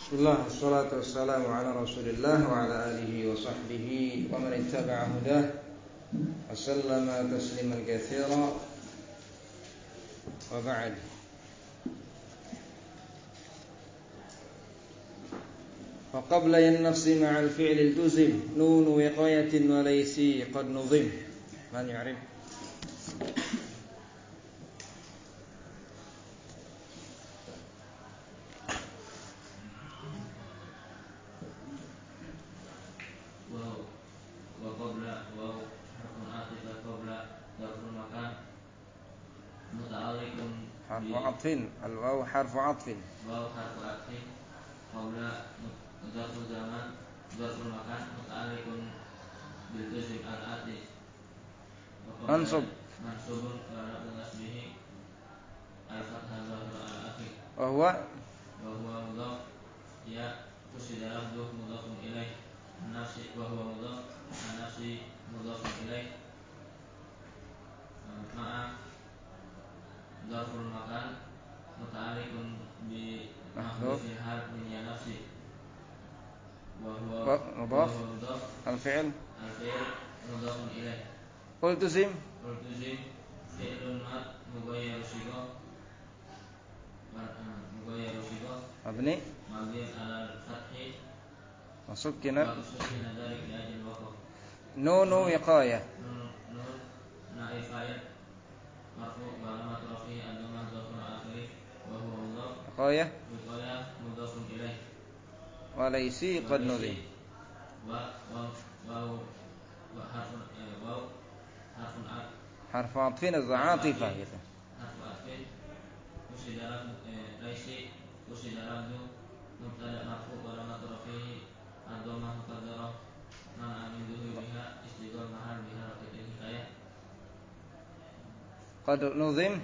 Bismillah, wassalatu wassalamu ala rasulillah wa ala alihi wa sahbihi wa man ittaba'a hudah wa sallama tasliman katsira wa ba'd. Wa qabla an-nafsi ma'al fi'li iltuzim nun wiqayatin wa laysi qad nuzim. Man ya'rif? حرف عطف الواو حرف عطف قبل ظرف الزمان ظرف المكان متعلق بالجزء الآتي منصوب ورفع نصبه أي فتح ظاهر على آخره وهو مضاف يا قصد لفظه مضاف إليه النفس وهو مضاف النفس مضاف إليه مع ظرف المكان متعلق بمحذوف حرف من يا نفسي وهو مضاف الفعل مضاف إليه التزم فعل مغير صيغة مبني على الفتح وسكن ذلك لأجل الوقف نون وقاية نون نائب فاعل مرفوع وعلامة رفعه الضمة ظاهر آخره وهو مضاف وقاية مضاف إليه وليسي قد نظم حرف عطف عاطفة حرف عطف قصد ليس قصد لفظه مبتدأ مرفوع وعلامة رفعه الضمة مقدرة منع من ظهورها اشتغال محل بحركة الحكاية قد نظم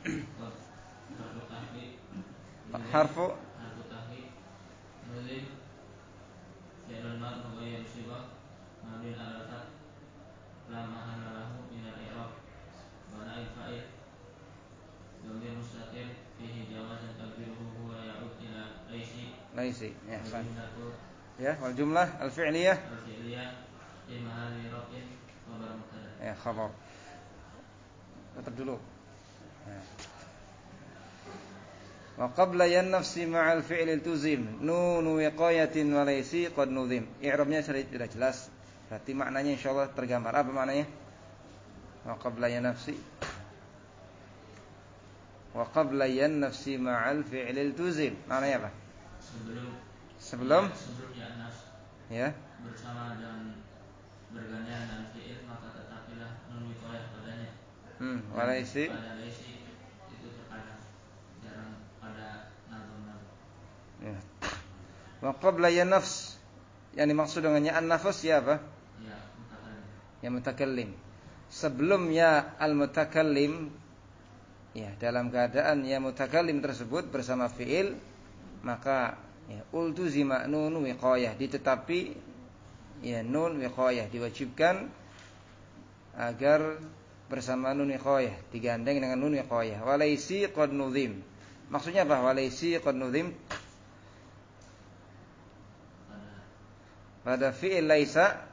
حرف تحقيق نظم فعل الماضي مغير صيغة مبني على الفتح لا محل له من الإعراب ونائب فاعل ضمير مستتر فيه جواز تقديره هو يعود إلى ليس يا والجملة الفعلية في محل رفع خبر مبتدأ يا خبر tetap dulu. Wa qabla yan nafsi ma'al fi'l iltuzim nun wiqayatin wa laysi qad nuzim. I'rabnya sudah jelas. Berarti maknanya insyaallah tergambar. Apa maknanya? Wa qabla yan nafsi ma'al fi'l iltuzim. Maknanya apa? Sebelum ya bersama dan bergandengan dengan fi'il maka tetapilah nun wiqayah padanya. Walaisi itu terkadang jarang pada nazam-nazam. Ya. Wa qabla ya nafs, yang dimaksud dengannya an-nafs ya apa? Ya, mutakallim. Ya mutakallim. Sebelum ya al-mutakallim, ya dalam keadaan ya mutakallim tersebut bersama fi'il, maka ya ultuzima nun wiqayah, ditetapi ya nun wiqayah diwajibkan agar bersama nun wiqayah, digandeng dengan nun wiqayah. Walaisi qad nuzim. Maksudnya apa? Walaisi qad nuzim. Pada fi'il laisa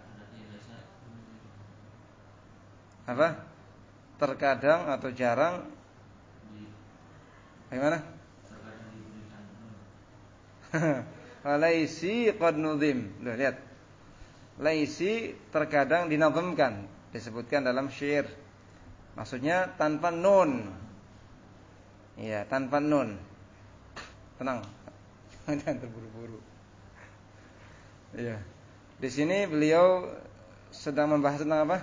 apa? Terkadang atau jarang bagaimana? Terkadang diberikan Walaisi qad nuzim. Loh, lihat. Laisi terkadang dinazamkan, disebutkan dalam syair. Maksudnya tanpa nun. Iya, tanpa nun. Tenang. Jangan terburu-buru. Iya. Di sini beliau sedang membahas tentang apa?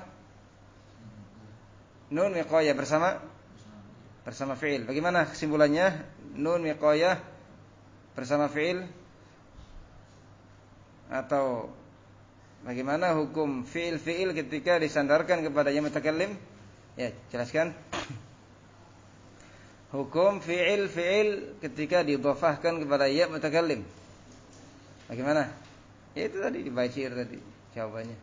Nun wiqayah bersama fi'il. Bagaimana kesimpulannya? Nun wiqayah bersama fi'il atau bagaimana hukum fi'il ketika disandarkan kepada yang mutakallim? Ya, jelaskan. Hukum fi'il ketika didhafahkan kepada ya mutakallim. Bagaimana? Ya itu tadi dibaca tadi jawabannya.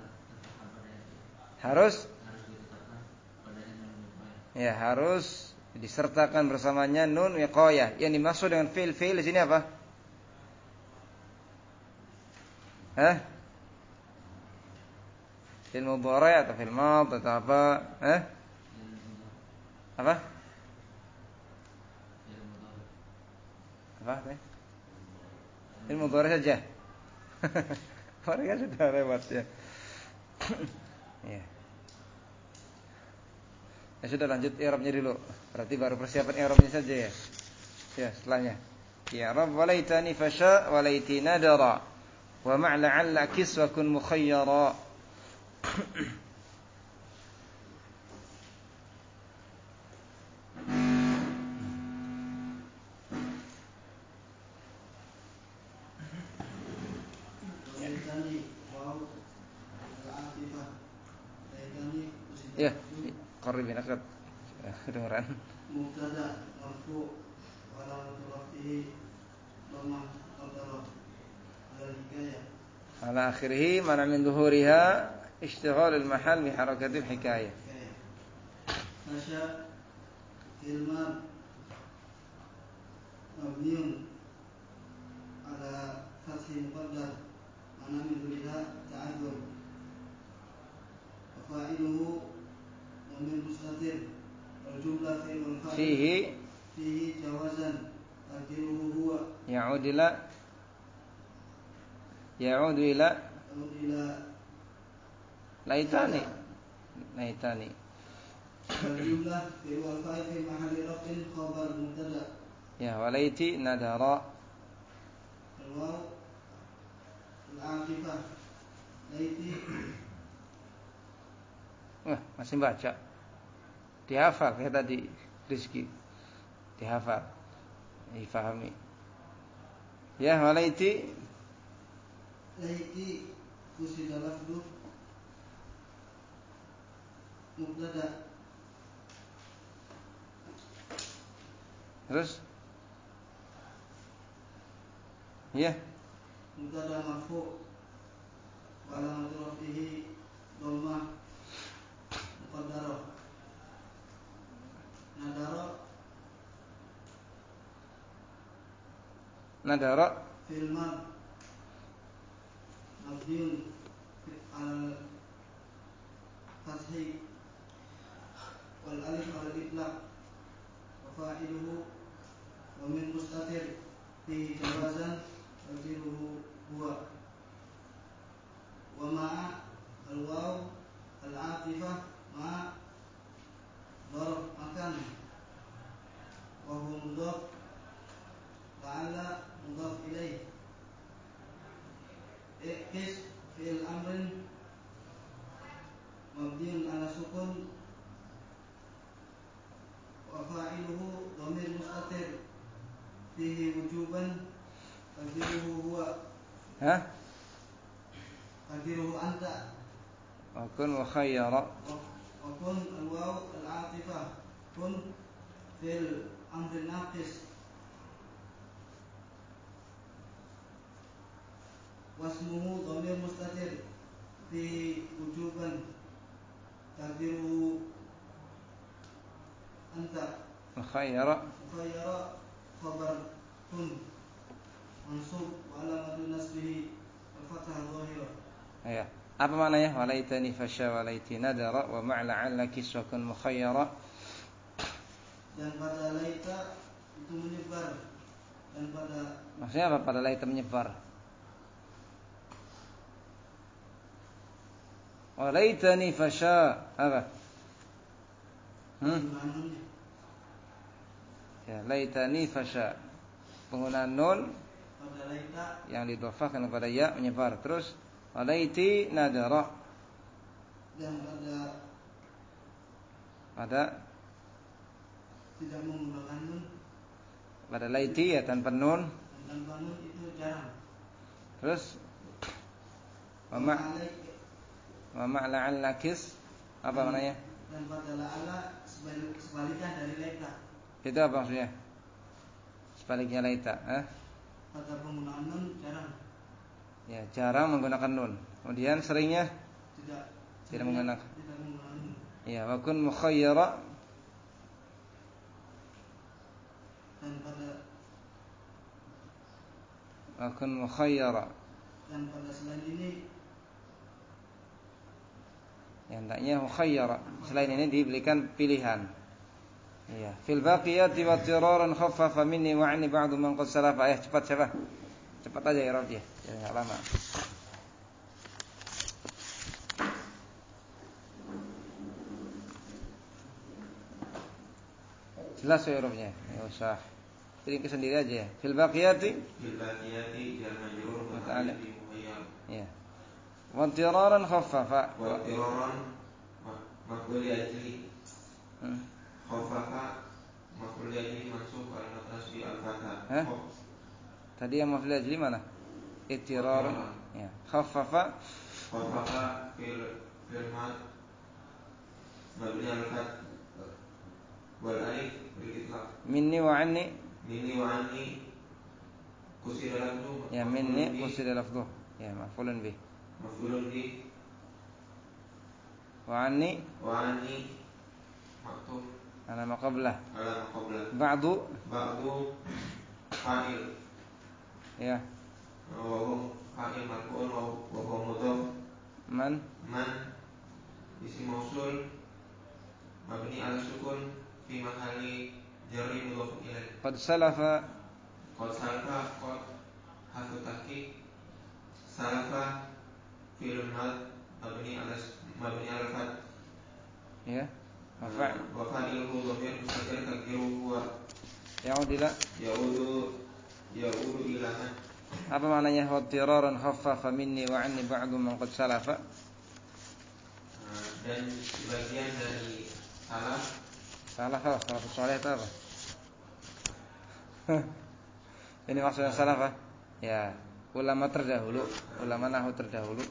Harus ditetapkan pada yang ya harus disertakan bersamanya nun wiqayah. Yang dimaksud dengan fi'il di sini apa? Fi'il mudhari' atau fi'il madhi atau apa? Apa? Apa? Fi'il mudhari' saja. Mereka sudah lewat ya. Ya. Ya sudah, lanjut i'rabnya dulu. Berarti baru persiapan i'rabnya saja ya. Ya, setelahnya. Ya Rabb walaitani fasha walaiti nadara wa ma'la 'alla kis wa kun mukhayyara. Ya, qaribin akad. Kedengeran. Mubtada marfu wa alamatu rafihi dhammah muqaddarah ala hikayah. Ala akhirih mana min dhuhuriha ishtighal al-mahal bi harakatil hikayah. Fasha ilman mabniun ala fathi muqaddar mana min dhuhuriha ta'adzur wa fa'iluhu wa min mustatir wal jumlah fi'il fa'il fihi jawazan taqdiruhu huwa ya'udu ila laitani jumlah fi'il fa'il fi mahalli raf'in khabar mubtada ya walaiti nadara al-waw al-aqifah laiti. Masih baca. Dihafal kayak tadi Rizki. Dihafal. Difahami. Ya walaiti usida lafdu mubtada. Terus ya Mubtada marfu wa alamatu rafihi dhammah muqaddarah. nadara fil mad mabniun al fathi wal alif al itlaq wa fa'iluhu wa min mustatir fi jawazan taqdiruhu huwa wa ma'a al waw al atifah ma dharf makan wa huwa mudhaf la'alla mudhaf ilaih. Ikis fi'il amrin mabniun ala sukun wa fa'iluhu dhamir mustatir fihi wujuban taqdiruhu huwa taqdiruhu anta wa kun mukhayyara wa kun al-waw al-atifah kun fi'il amrin naqis wasmuhu dhamir mustatir fihi wujuban taqdiruhu anta mukhayyara khabar kun mansub wa alamatu nasbihi al-fathah dhahirah. Ya. Apa maknanya? Walaitani fasha walaiti nadara wa ma'la 'alla kiswa kun mukhayyara. Dan pada laita itu menyebar, dan pada maksudnya apa pada laita menyebar? Walaitani fasha apa? Ya, laitani fasha. Penggunaan nun pada laita yang didhafahkan kepada ya menyebar. Terus walaiti nadara. Dan pada tidak menggunakan nun. Pada laiti ya tanpa nun. Tanpa nun itu jarang. Terus wa ma'la al-nakis apa maknanya? Dan pada la'ala sebalikan dari laita. Itu apa maksudnya? Sebaliknya laita, Pada penggunaan nun jarang. Ya, jarang menggunakan nun. Kemudian seringnya tidak menggunakan nun. Ya, wa kun mukhayyara Akun mukhayyara. Dan pada selain ini hendaknya mukhayyara. Selain ini diberikan pilihan. Iya. Fil baqiyati wa tiraran khaffafa minni wa anni ba'du man qad salafa. Cepat siapa? Cepat aja ya Rabb ya. Jangan lama. Jelas ya hurufnya. Enggak usah. Pilih sendiri aja ya. Fil baqiyati jar majrur muta'alliq bi mukhayyar. Ya. Wa tiraran khaffafa. Wa tiraran maf'ul ajli. Khaffafa maf'ul ajli mansub ala tasbi al-fathah. Tadi yang maf'ul ajli mana? Itiraran. Ya. Khaffafa fil mad mabni al-fath wal alif bil itlaq. Minni wa anni kusira lafdhu. Ya minni kusira lafdhu. Ya maf'ulun bih. Wa anni maktub ala maqablah. Ba'du fa'il. Ya. Wa hum fa'il marfu'un wa huwa mudhaf. Man isim mausul mabni ala sukun fi mahalli jarri mudhaf ilaih. Qad salafa qad harfu tahqiq. Salafa fi'il mad mabni ala fath. Ya. Wa fa'iluhu dhamir mustatir takdiruhu huwa. Ya'udu ila man. Apa maknanya wa tiraran khaffafa minni wa anni ba'du man qad salafa? Dan sebagian dari salaf saleh itu apa? Ini maksudnya salaf ya, ulama terdahulu, ulama nahwu terdahulu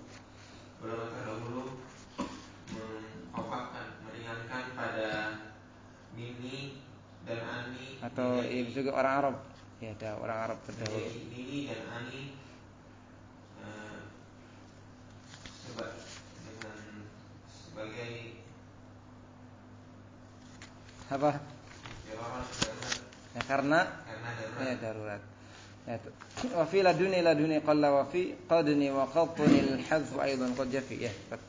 mengkompakkan, meringankan pada mini dan ani, atau ini juga orang Arab. Ya, ada orang Arab terdahulu. Mini dan ani sebagai apa? Ya, karena darurat. Ya, wa fi laduni qalla wa fi qadni wa qatni al-hadf aidan qad jafi. Ya, cepat.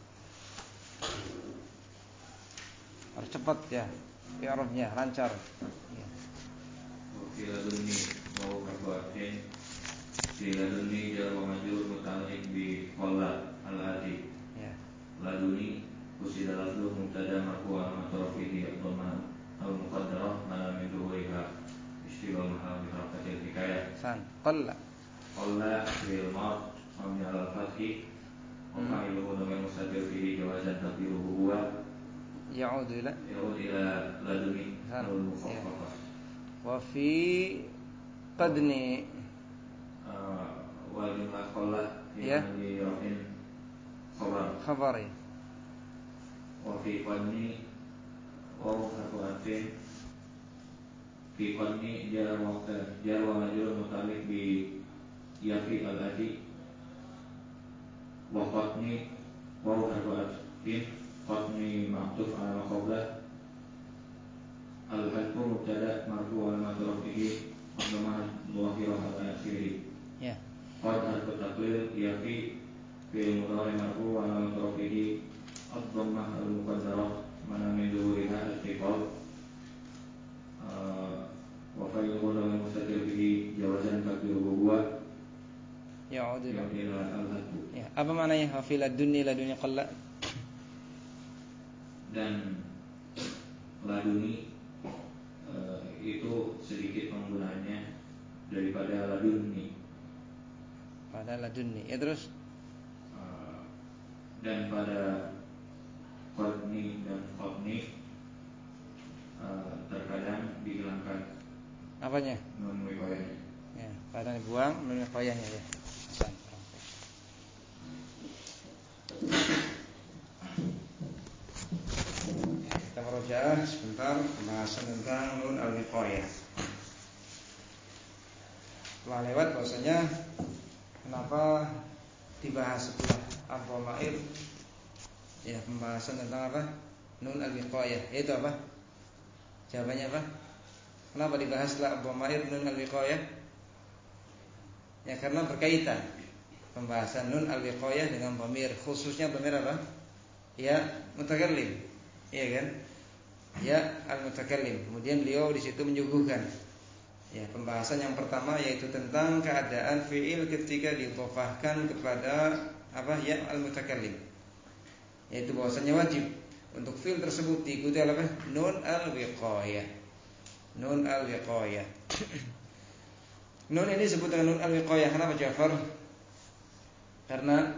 Harus cepat ya. I'rabnya lancar. Ya. Wa fi laduni wa kafatin. Fi laduni jar wa majrur muta'alliq bi qalla al-ati. Ya. Laduni usida lafdhu mubtada marfu' wa matrafihi dhamma al-muqaddarah mana min dhuhuriha istiwa mahal bi harakatil hikayah. Qalla bil mad mabni ala al-fathi wa fa'iluhu dhamir mustatir fihi jawazan taqdiruhu huwa. Ya'udu ila laduni al-mukhaffafah. Wa fi qadni wa jumlah qalla ya di rafin khabar ya. Wa fi qadni wa harfu atfin. Fi qadni jar wa majrur muta'alliq bi yafi al-ati. Wa qadni wa harfu atfin. Qadni ma'tuf ala qabla. Al-hadfu mubtada marfu' ala matrafihi dhamma dhahirah ala akhirih. Ya. Qad harfu taqlil yafi fi'il mudhari marfu' ala matrafihi ad-dhammah al-muqaddarah mana min dhuhuriha al-thiqal. Wa fa'iluhu dhamir mustatir bihi jawazan taqdiruhu huwa. Ya'udu ila al-hadfu. Ya, apa maknanya wa fi laduni qalla? Dan laduni itu sedikit penggunaannya daripada laduni. Pada laduni. Ya terus dan pada qadni dan qadni terkadang dihilangkan apanya? nun wiqayah. Ya, kadang dibuang nun wiqayahnya ya. Kita merujuk sebentar pembahasan tentang nun al-wiqayah. Telah lewat bahwasanya kenapa dibahas setelah ad-dhamair. Ya, pembahasan tentang apa? Nun al-wiqayah. Itu apa? Jawabannya apa? Kenapa dibahas setelah ad-dhamair nun al-wiqayah? Ya karena berkaitan pembahasan nun al-wiqayah dengan dhamir, khususnya dhamir apa? Ya mutakallim. Iya kan? Ya al-mutakallim. Kemudian beliau di situ menyuguhkan ya pembahasan yang pertama yaitu tentang keadaan fiil ketika didhofahkan kepada apa? Ya al-mutakallim. Yaitu bahwasanya wajib untuk fiil tersebut diikuti oleh apa? Nun al-wiqayah. Nun al-wiqayah. Nun ini disebut dengan nun al-wiqayah. Kenapa Ja'far? Karena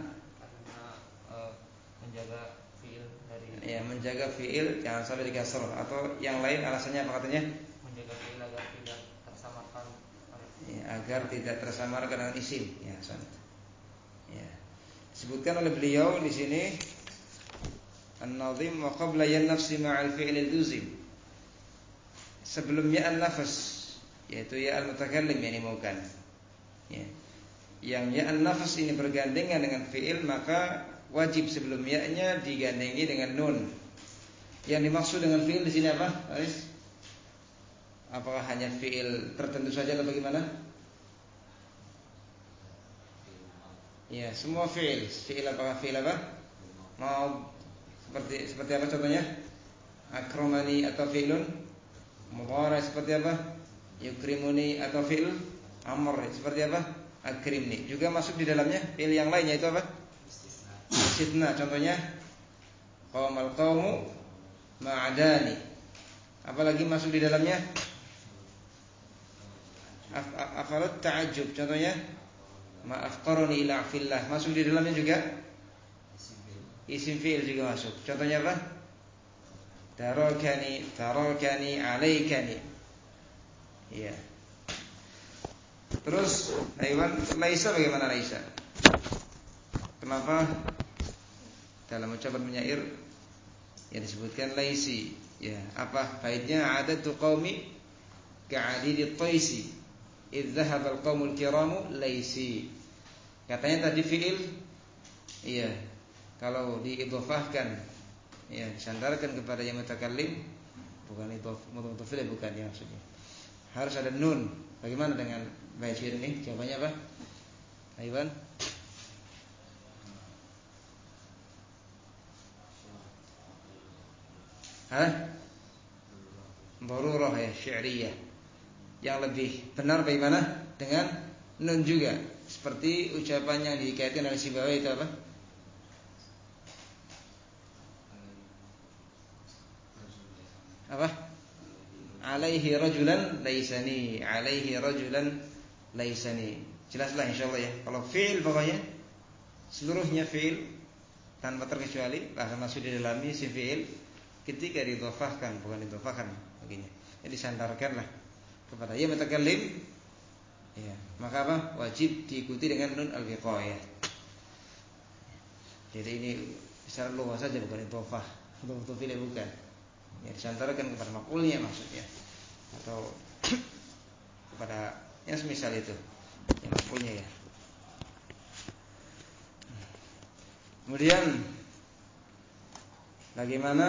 menjaga fiil dari menjaga fiil jangan sampai dikasroh, atau yang lain alasannya apa katanya? Menjaga fiil agar tidak tersamarkan. Agar tidak tersamarkan dengan isim. Ya, ya. Disebutkan oleh beliau di sini an-nazim wa qabla yan-nafsi ma'al fi'l al-luzim. Sebelumnya an-nafs yaitu ya al-mutakallim yang dimaukan. Ya. Yang ya an-nafs ini bergandengan dengan fi'il, maka wajib sebelum ya-nya digandengi dengan nun. Yang dimaksud dengan fi'il di sini apa? Aris? Apakah hanya fi'il tertentu saja atau bagaimana? Ya, semua fi'il. Fi'il apakah fi'il apa? Mau seperti apa contohnya? Akramani atau fi'lun mudhari seperti apa? Yukrimuni atau fi'il amr seperti apa? Akrimni. Juga masuk di dalamnya fi'il yang lainnya itu apa? Istisna. Contohnya qaumal qaumu ma'adani. Apalagi masuk di dalamnya? Afalat ta'ajjub. Contohnya ma'afqaruni ila fillah. Masuk di dalamnya juga isim fi'il juga masuk. Contohnya apa? Tarakani alaikani. Iya. Terus Aiwan laisa bagaimana laisa? Kenapa dalam ucapan penyair yang disebutkan laisi? Ya, apa faedahnya? Adatu qaumi ka'adidit taisi idz dhahaba al-qaumul kiramu laisi. Katanya tadi fi'il iya, kalau diidhofahkan ya disandarkan kepada yang mutakallim, bukan idhofah fi'il, bukan ya maksudnya. Harus ada nun. Bagaimana dengan bait syair ini? Jawabannya apa? Aiwan? Darurah ya, syi'riyah. Yang lebih benar bagaimana? Dengan nun juga. Seperti ucapan yang dikaitkan oleh Sibawi itu apa? Apa? Alaihi rajulan laisani. Alaihi rajulan laisani. Jelaslah insyaallah ya. Kalau fi'il pokoknya seluruhnya fi'il tanpa terkecuali bahkan masuk di dalamnya si fi'il ketika didhofahkan, bukan didhofahkan begini. Jadi sandarkanlah kepada ya mutakallim. Ya, maka apa? Wajib diikuti dengan nun al-wiqayah. Jadi ini secara luas saja, bukan idhofah. Untuk fi'il bukan. Ya disandarkan kepada maf'ulnya maksudnya, atau kepada yang semisal itu yang maf'ulnya ya. Kemudian bagaimana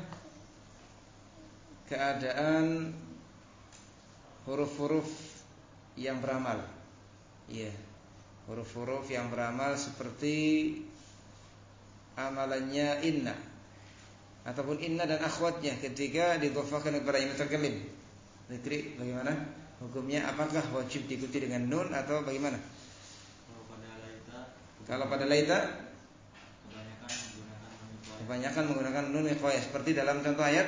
keadaan huruf-huruf yang beramal? Iya, huruf-huruf yang beramal seperti amalannya inna ataupun inna dan akhwatnya ketika didhofahkan kepada yang mutakallim. Zikri bagaimana hukumnya? Apakah wajib diikuti dengan nun atau bagaimana? Kalau pada laita kebanyakan menggunakan nun wiqayah seperti dalam contoh ayat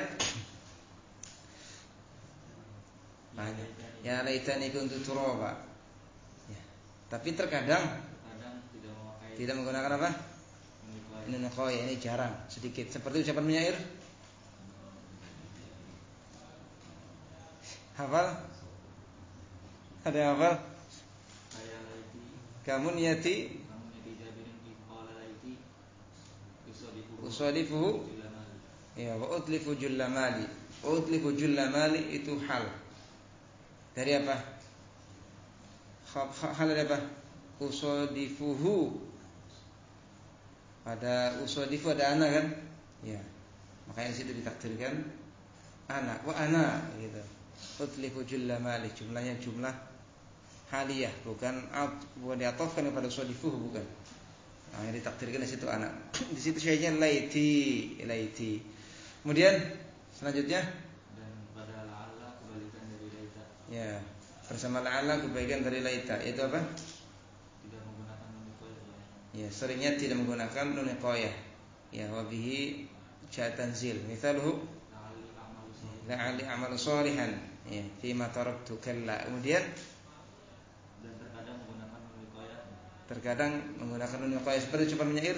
ya laitani kuntu turaba. Ya. Tapi terkadang tidak menggunakan apa? Nun wiqayah, ini jarang, sedikit. Seperti ucapan penyair. Hafal? Ada yang hafal? Kamu niyati usadifuhu ya wa utlifu jullamali. Utlifu jullamali itu hal dari apa? Hal dari apa? Usadifuhu. Pada usadifu ada ana kan? Ya. Makanya di situ ditakdirkan ana wa ana gitu. Utlifu jullamali, jumlahnya jumlah haliyah, bukan diatofkan kepada sadifuh, bukan. Nah, yang ditakdirkan di situ anak. Di situ syai'nya laiti. Kemudian selanjutnya dan pada la'alla kebalikan dari laita. Ya, bersama la'alla kebalikan dari laita, yaitu apa? Tidak menggunakan nun iqayah. Ya, seringnya tidak menggunakan nun iqayah. Ya, wa bihi ja'a tanzil. Mithaluhu la'alli a'malu shalihan. Ya, fi ma taraktu kalla. Kemudian dan terkadang menggunakan nun iqayah. Terkadang menggunakan nun iqayah seperti ucapan penyair.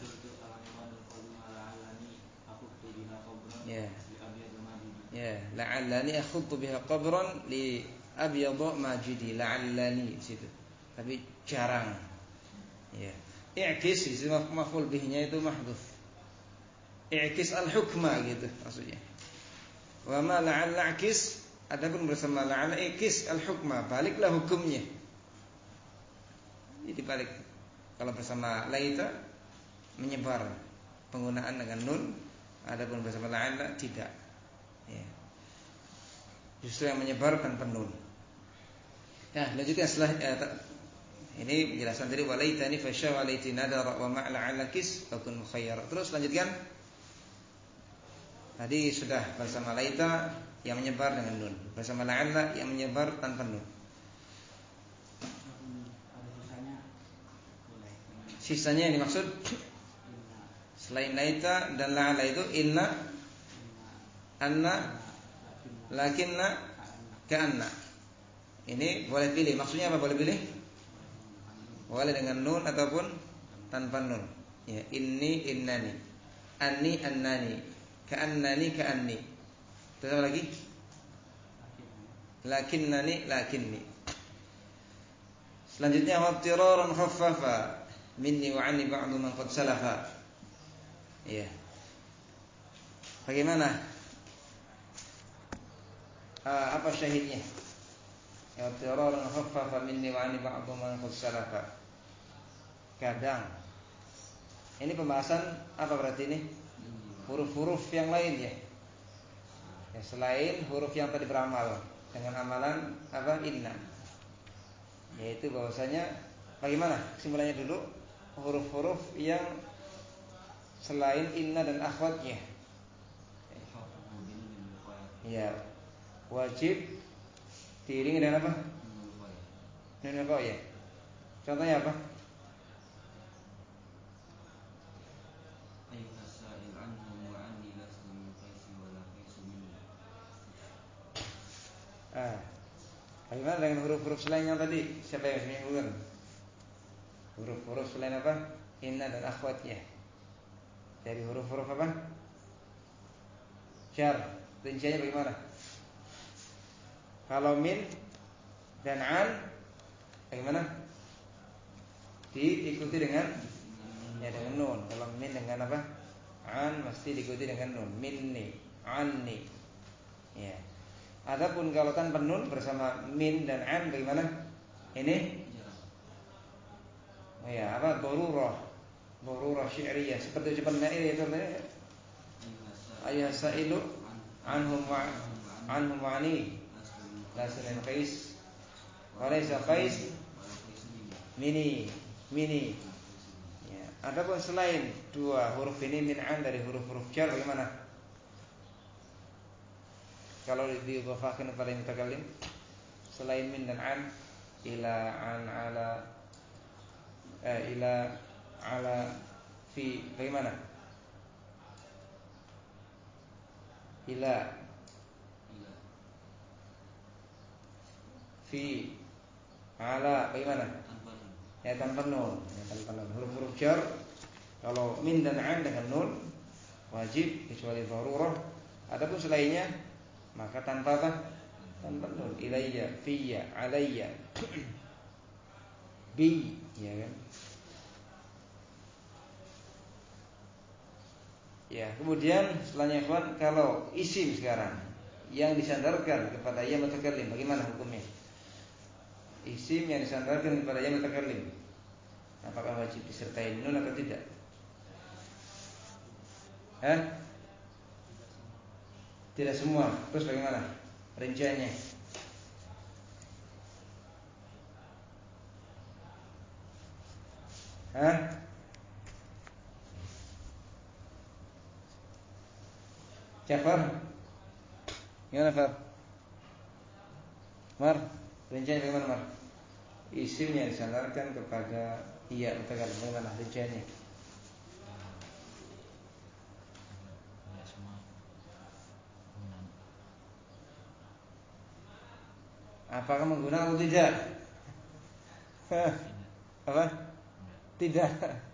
Ya, la'allani akhudtu biha qabran li abyadha majidi. La'allani situ. Tapi jarang. Ya. I'kis isim maf'ul bihnya itu mahdhuf. I'kis al-hukma gitu maksudnya. Wa ma la'alla i'kis, adapun bersama la'alla i'kis al-hukma, baliklah hukumnya. Jadi balik. Kalau bersama laita menyebar penggunaan dengan nun, adapun bersama la'alla tidak. Ya. Justru yang menyebar tanpa nun. Nah, lanjutnya setelah ini penjelasan dari walaitani fasya walaiti nadara wa ma'la 'alakis fakun mukhayyar. Terus lanjutkan. Tadi sudah bersama laita yang menyebar dengan nun, bersama la'alla yang menyebar tanpa nun. Sisanya yang dimaksud selain laita dan la'alla itu inna, anna, lakinna, ka'anna. Ini boleh pilih. Maksudnya apa boleh pilih? Boleh dengan nun ataupun tanpa nun. Ya, inni, innani, anni, annani, ka'annani, ka'anni. Terus lagi? Lakinnani, lakinni. Selanjutnya wabtiraran khaffafa minni wa anni ba'du man qad salafa. Ya. Bagaimana? Apa syahidnya? Wabtiraran khaffafa minni wa anni ba'du man qad salafa. Kadang. Ini pembahasan apa berarti ini? Huruf-huruf yang lain ya. Ya, selain huruf yang tadi beramal dengan amalan apa? Inna. Yaitu bahwasanya bagaimana? Kesimpulannya dulu, huruf-huruf yang selain inna dan akhwatnya. Ya, wajib diiringi dengan apa? Nun iqayah. Contohnya apa? Bagaimana dengan huruf-huruf selain yang tadi? Siapa yang menyimpulkan? Huruf-huruf selain apa? Inna dan akhwatnya. Dari huruf-huruf apa? Jar. Rinciannya bagaimana? Kalau min dan an, bagaimana? Diikuti dengan dengan nun. Kalau min dengan apa? An mesti diikuti dengan nun. Minni, anni. Ya. Adapun kalau tanpa nun bersama min dan an bagaimana? Ini? Oh ya, apa? Darurah syi'riyah. Seperti ucapan Nair itu tadi. Ayah sa'ilu anhum wa'ani lasun qais walaysa qais mini. Ya. Adapun selain dua huruf ini min an dari huruf-huruf jar bagaimana? Kalau diidhafahkan kepada mutakallim selain min dan an, ila, an, ala, ila, ala, fi, bagaimana? Ila, fi, ala, bagaimana? Ya tanpa nun. Huruf-huruf jar kalau min dan an dengan nun wajib kecuali darurah. Adapun selainnya maka tanpa apa? Tanpa nun. Ilayya, fiyya, alayya, bi, ya kan? Ya, kemudian setelahnya ikhwan, kalau isim sekarang yang disandarkan kepada ya mutakallim, bagaimana hukumnya? Isim yang disandarkan kepada ya mutakallim, apakah wajib disertai nun atau tidak? Tidak semua. Terus bagaimana rinciannya? Hah? Jafar? Gimana Far? Mar? Rinciannya bagaimana Mar? Isim yang disandarkan kepada iya mutakallim, bagaimana rinciannya? Apakah menggunakan atau tidak? Apa? Tidak.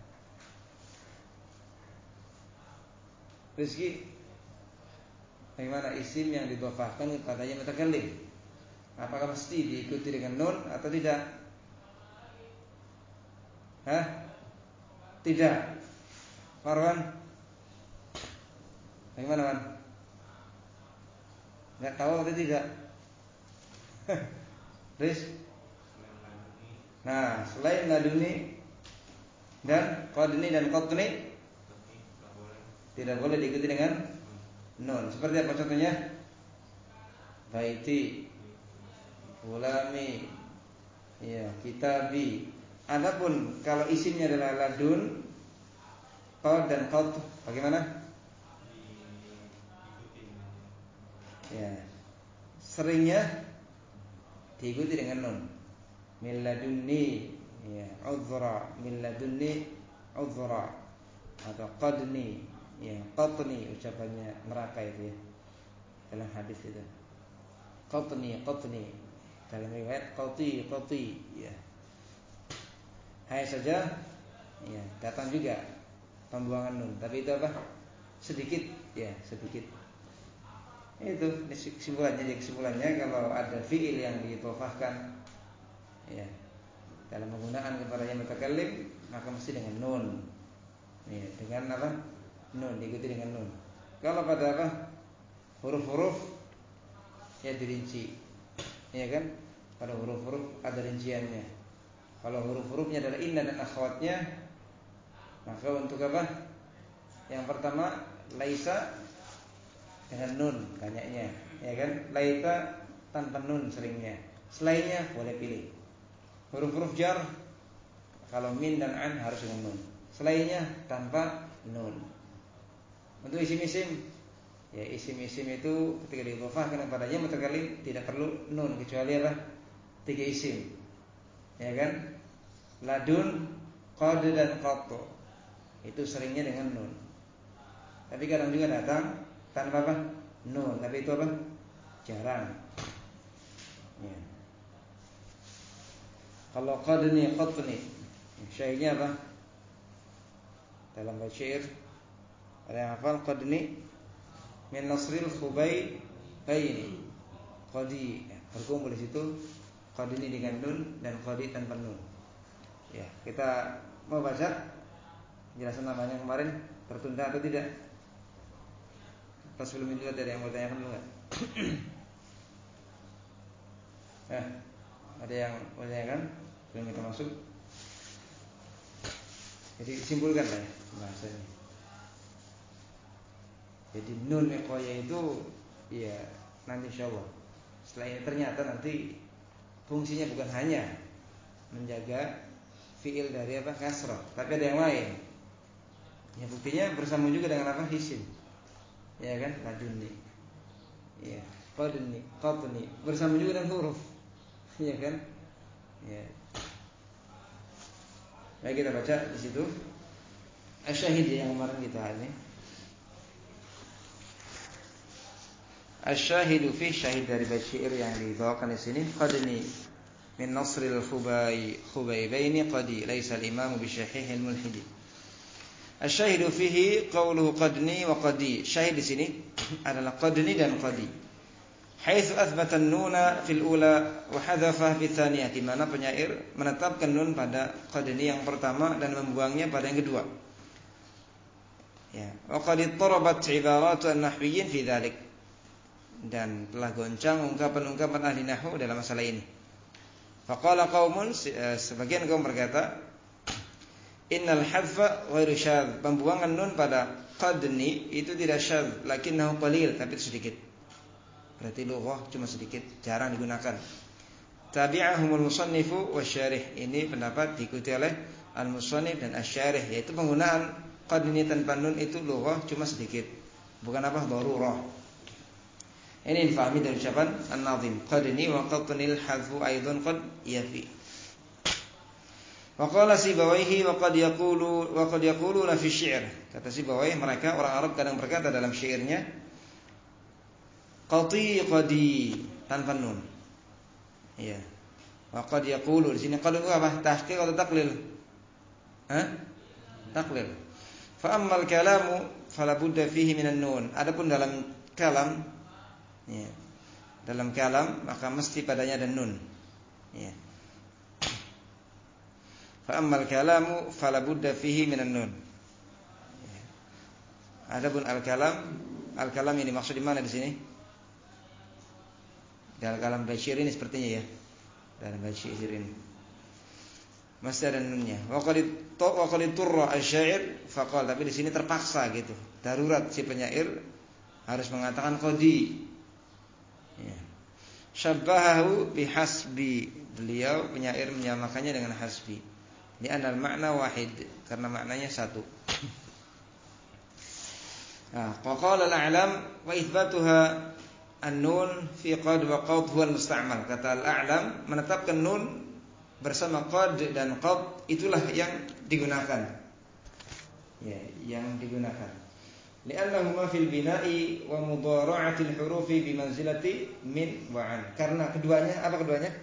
Rizki, bagaimana isim yang didhofahkan kepadanya mutakallim? Apakah mesti diikuti dengan nun atau tidak? Hah? Tidak. Marwan? Bagaimana Wan? Enggak tahu atau tidak? Riz? Nah, selain laduni dan qadni dan qatni tidak boleh diikuti dengan nun. Seperti apa contohnya? Baiti, ulami, ya, kitabi. Adapun kalau isimnya adalah ladun, qad dan qat, bagaimana? Ya, seringnya diikuti dengan nun. Min ladunni, ya, uzra, min ladunni uzra, atau qadni, ya, qatni ucapannya neraka itu ya, dalam hadis itu. Qatni dalam riwayat qati ya. Hanya saja ya, datang juga pembuangan nun, tapi itu apa? Sedikit ya, sedikit. Itu kesimpulannya kalau ada fiil yang ditofahkan ya, dalam penggunaan kepada yang mutakallim, maka mesti dengan nun. Ya, dengan apa? Nun, diikuti dengan nun. Kalau pada apa? Huruf-huruf ya dirinci. Ya kan? Kalau huruf-huruf ada rinciannya. Kalau huruf-hurufnya adalah inna dan akhwatnya, maka untuk apa? Yang pertama laisa dengan nun banyaknya, ya kan? Laita tanpa nun seringnya. Selainnya boleh pilih. Huruf-huruf jar kalau min dan an harus dengan nun. Selainnya tanpa nun. Untuk isim-isim, ya isim-isim itu ketika didhofahkan kepadanya mutakallim tidak perlu nun kecuali apa? 3 isim. Ya kan? Ladun, qad dan qat. Itu seringnya dengan nun. Tapi kadang juga datang tanpa apa? Nun, tapi itu apa? Jarang. Ya. Kalau qadni, qatni, syairnya apa? Dalam syair ada yang hafal qadni min nasril khubay baini. Qadi berkumpul di situ qadni dengan nun dan qadi tanpa nun. Ya, kita mau baca jelasan namanya kemarin tertunda atau tidak? Pas sebelum itu ada yang mau tanyakan dulu enggak? Ada yang mau tanyakan sebelum kita masuk? Jadi simpulkan lah ya bahasanya. Jadi nun iqaya itu ya nanti insyaallah setelah ini ternyata nanti fungsinya bukan hanya menjaga fiil dari apa kasrah, tapi ada yang lain. Ya buktinya bersambung juga dengan apa isim. Ya kan? Ladunni. Ya, qadni, qatni bersambung juga dengan huruf. Ya kan? Ya. Baik, kita baca di situ. Asy-syahid yang kemarin kita ini. Asy-syahidu fi syahid dari bait syair yang dibawakan di sini qadni min nasril khubaybaini qadi laisa al-imamu bi syahihil mulhidi. Asy-syahidu fihi qawluhu qadni wa qadi. Syahid di sini adalah qadni dan qadi. Haitsu athbata an-nuna fil ula wa hadhafa fi tsaniyah, di mana penyair menetapkan nun pada qadni yang pertama dan membuangnya pada yang kedua. Ya, wa qad ittarabat ibaratu an-nahwiyyin fi dzalik. Dan telah goncang ungkapan-ungkapan ahli nahwu dalam masalah ini. Faqala qaumun, sebagian kaum berkata, innal hadfa ghairu syadz, pembuangan nun pada qadni itu tidak syadz, lakinnahu qalil, tapi sedikit. Berarti lughah cuma sedikit, jarang digunakan. Tabi'ahumul musannifu wasyarih, ini pendapat diikuti oleh al-musannif dan asy-syarih, yaitu penggunaan qad ini tanpa nun itu lughah cuma sedikit, bukan apa darurah. Ini difahami dari ucapan An-Nazim, qad ini wa qatnil hadfu aidan qad yafi. Wa qala Sibawaihi wa qad yaquluna fi syi'r. Kata Sibawaihi, mereka orang Arab kadang berkata dalam syairnya qati tanpa nun. Iya. Wa qad yaqulu, di sini qad itu apa? Tahqiq atau taklil? Taklil. Fa ammal kalamu fala budda fihi minan nun. Adapun dalam kalam, ya, dalam kalam maka mesti padanya ada nun. Ya. Fa ammal kalamu fala budda fihi minan nun. Ya. Adapun al-kalam ini maksud di mana di sini? Dalam kalam Bashir ini sepertinya ya. Dalam Bashir ini masih ada nunnya. Wa qad turra asy-syair faqal, tapi di sini terpaksa gitu. Darurat si penyair harus mengatakan qadi. Ya. Syabbahahu bihasbi, beliau penyair menyamakannya dengan hasbi. Li'anna al-ma'na wahid, karena maknanya satu. Wa qala al-a'lam wa itsbatuha an-nun fi qad wa qad huwa al-musta'mal. Kata al-a'lam, menetapkan nun bersama qad dan qad itulah yang digunakan. Ya, yang digunakan. Li'annahuma fil bina'i wa mudhara'atil hurufi bi manzilati min wa an. Karena keduanya, apa keduanya?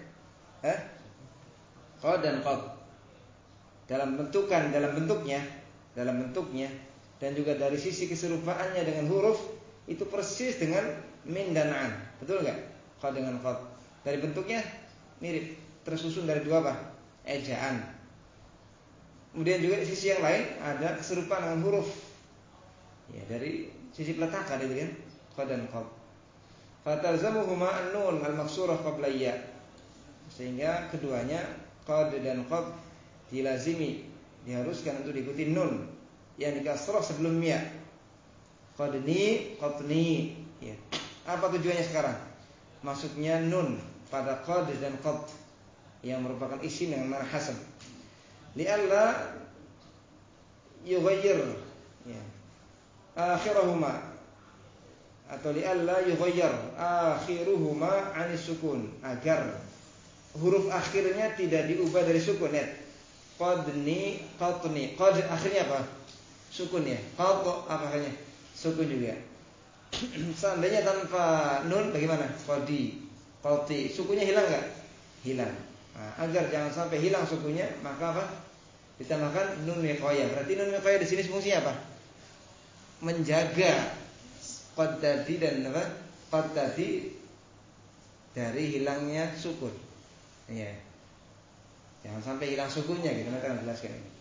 Qad dan qad. Dalam bentuknya dan juga dari sisi keserupaannya dengan huruf itu persis dengan min dan an. Betul enggak? Qad dengan qad. Dari bentuknya mirip, tersusun dari dua apa? Ejaan. Kemudian juga di sisi yang lain ada keserupaan dengan huruf. Ya, dari sisi peletakan itu kan, qad dan qad. Fatalzamuhuma an-nun al-maksurah qabla ya. Sehingga keduanya qad dan qad dilazimi, diharuskan untuk diikuti nun yang dikasrah sebelum ya. Qadni, qatni. Ya. Apa tujuannya sekarang? Maksudnya nun pada qad dan qad yang merupakan isim dengan mana hasab. Li'alla yughayyir ya akhirahuma, atau li'alla yughayyir akhiruhuma 'anis sukun, agar huruf akhirnya tidak diubah dari sukun ya. Qadni, qatni. Qad akhirnya apa? Sukun ya. Qad apa akhirnya? Sukun juga. Seandainya tanpa nun bagaimana? Qadi, qati. Sukunnya hilang enggak? Hilang. Nah, agar jangan sampai hilang sukunnya, maka apa? Ditambahkan nun wiqayah. Berarti nun wiqayah di sini fungsinya apa? Menjaga qad tadi dan apa? Qad tadi dari hilangnya sukun. Iya. Jangan sampai hilang sukunya, kita akan jelaskan ini.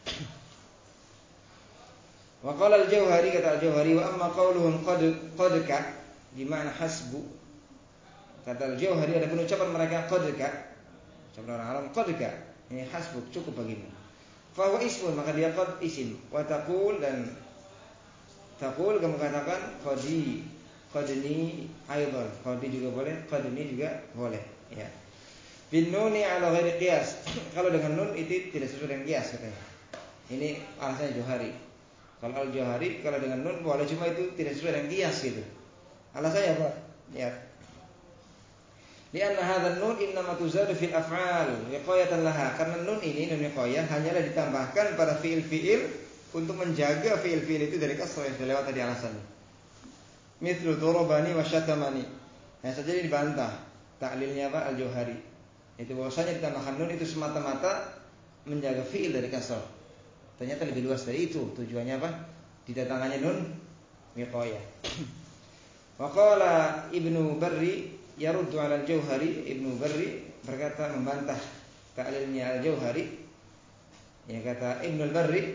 Wa qala al-Jauhari, kata al-Jauhari, wa amma qauluhum qadka di mana hasbu. Kata al-Jauhari, ada ucapan mereka qadka, ucapan orang Arab qadka, ini hasbu, cukup bagimu. Fa huwa ismun, maka dia qad isim. Wa taqul, dan taqul kamu katakan qadi, qadni aidan. Qadi juga boleh, qadni juga boleh, ya. Bin nuni ala ghairi qiyas. Kalau dengan nun itu tidak sesuai dengan qiyas katanya. Ini alasannya Johari. Kalau al-Johari kalau dengan nun boleh, cuma itu tidak sesuai dengan qiyas gitu. Alasannya apa? Ya. Lianna hadzal nun innama tuzadu fil af'al wiqayatan laha. Karena nun ini, nun wiqayah, hanyalah ditambahkan pada fiil-fiil untuk menjaga fiil-fiil itu dari kasrah yang sudah lewat tadi alasannya. Mithlu darabani wa syatamani. Yang saja ini dibantah. Taklilnya apa? Al-Johari. Itu bahwasanya ditambahkan nun itu semata-mata menjaga fiil dari kasrah. Ternyata lebih luas dari itu. Tujuannya apa? Didatangkannya nun wiqayah. Wa qala Ibnu Barri yaruddu 'ala al-Jauhari. Ibnu Barri berkata membantah ta'lilnya al-Jauhari. Ya, kata Ibnu Barri,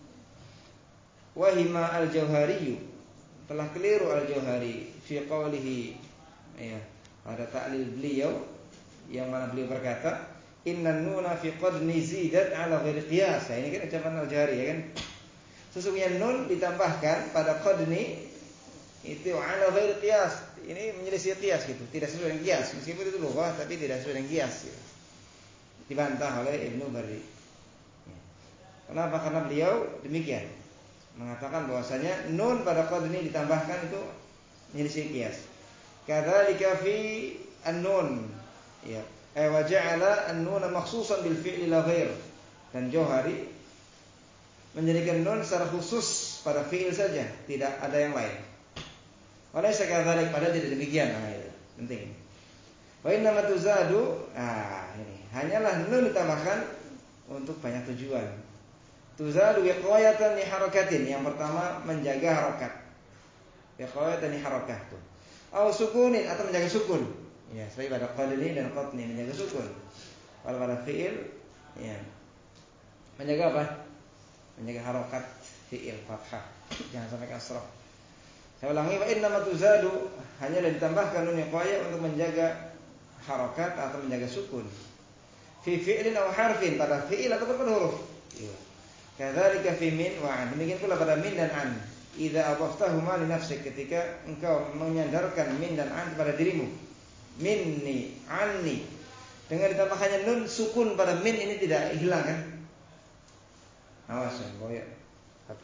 wahima al-Jauhari, telah keliru al-Jauhari fi qawlihi, ya, pada ta'lil beliau yang mana beliau berkata innan nuna fi qadni zidat ala ghairi qiyas. Ini kan ucapan al-Jauhari ya kan. Sesungguhnya nun ditambahkan pada qadni itu ala ghairi qiyas. Ini menyelisih qiyas gitu, tidak sesuai dengan qiyas. Meskipun itu lughah tapi tidak sesuai dengan qiyas gitu. Dibantah oleh Ibnu Barri. Kenapa? Karena beliau demikian mengatakan bahwasanya nun pada qad ini ditambahkan itu menjadi qiyas. Kadzalika fi an-nun. Ya. Wa ja'ala an-nuna makhsusan bil fi'li la ghair. Dan Johari menjadikan nun secara khusus pada fi'il saja, tidak ada yang lain. Walaysa kadzalik, padahal tidak demikian. Nah, itu penting. Wa inna ma tuzadu, ini hanyalah nun ditambahkan untuk banyak tujuan. Tuzadu wiqayatan li harakatin, yang pertama menjaga harakat. Wiqayatan li harakah tuh. Au sukunin, atau menjaga sukun. Ya, seperti pada qadni dan qatni menjaga sukun. Kalau pada fi'il ya menjaga apa? Menjaga harakat fi'il fathah. Jangan sampai kasrah. Saya ulangi, wa inna ma tuzadu, hanyalah ditambahkan nun wiqayah untuk menjaga harakat atau menjaga sukun fi fi'lin aw harfin, pada fi'il atau pada huruf. Kadzalika fi min wa an, demikian pula pada min dan an. Idza adhaftahuma li nafsik, ketika engkau menyandarkan min dan an kepada dirimu. Minni, anni, dengan ditambahkannya nun sukun pada min ini tidak hilang kan? Awas ya, boya. Tapi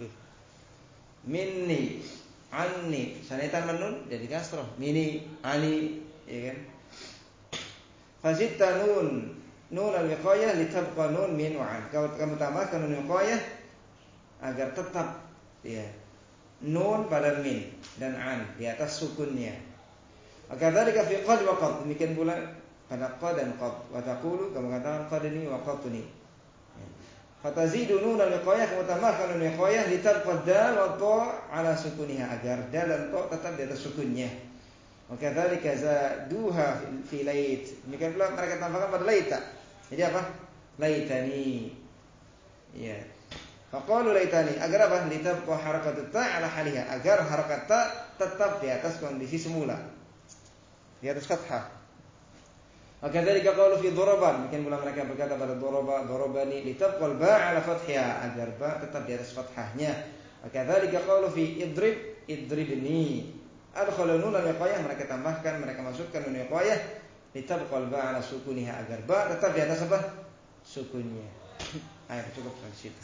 minni, anni, sanaitan nun jadi kasrah. Mini, ani, ya kan? Fazidta nun al-wiqayah litabqa nun min wa an. Kamu tambahkan nun wiqayah agar tetap ya nun pada min dan an di atas sukunnya. Akadzalika fi qad wa qad, demikian pula pada qad dan qad. Wa taqulu, kamu katakan qadni wa qadni. Fatazidu nun al-wiqayah, kamu tambahkan nun wiqayah litabqa dal wa ta ala sukuniha, agar dal dan ta tetap di atas sukunnya. Maka dzalika zaduha fi lait. Demikian pula mereka tambahkan pada laita. Jadi apa? Laitani. Ya. Faqalu laitani, agar apa? Litabqa harakatu ta ala haliha, agar harakat ta tetap di atas kondisi semula. Di atas fathah. Maka dzalika qalu fi daraban. Demikian pula mereka berkata pada darabani litabqa ba ala fathiha, agar ba tetap di atas fathahnya. Maka dzalika qalu fi idribni. Adkhala nun al-wiqayah, mereka tambahkan, mereka masukkan nun wiqayah litabqa ba ala sukuniha, agar ba tetap di atas apa? Sukunnya. Ayo cukup sampai situ.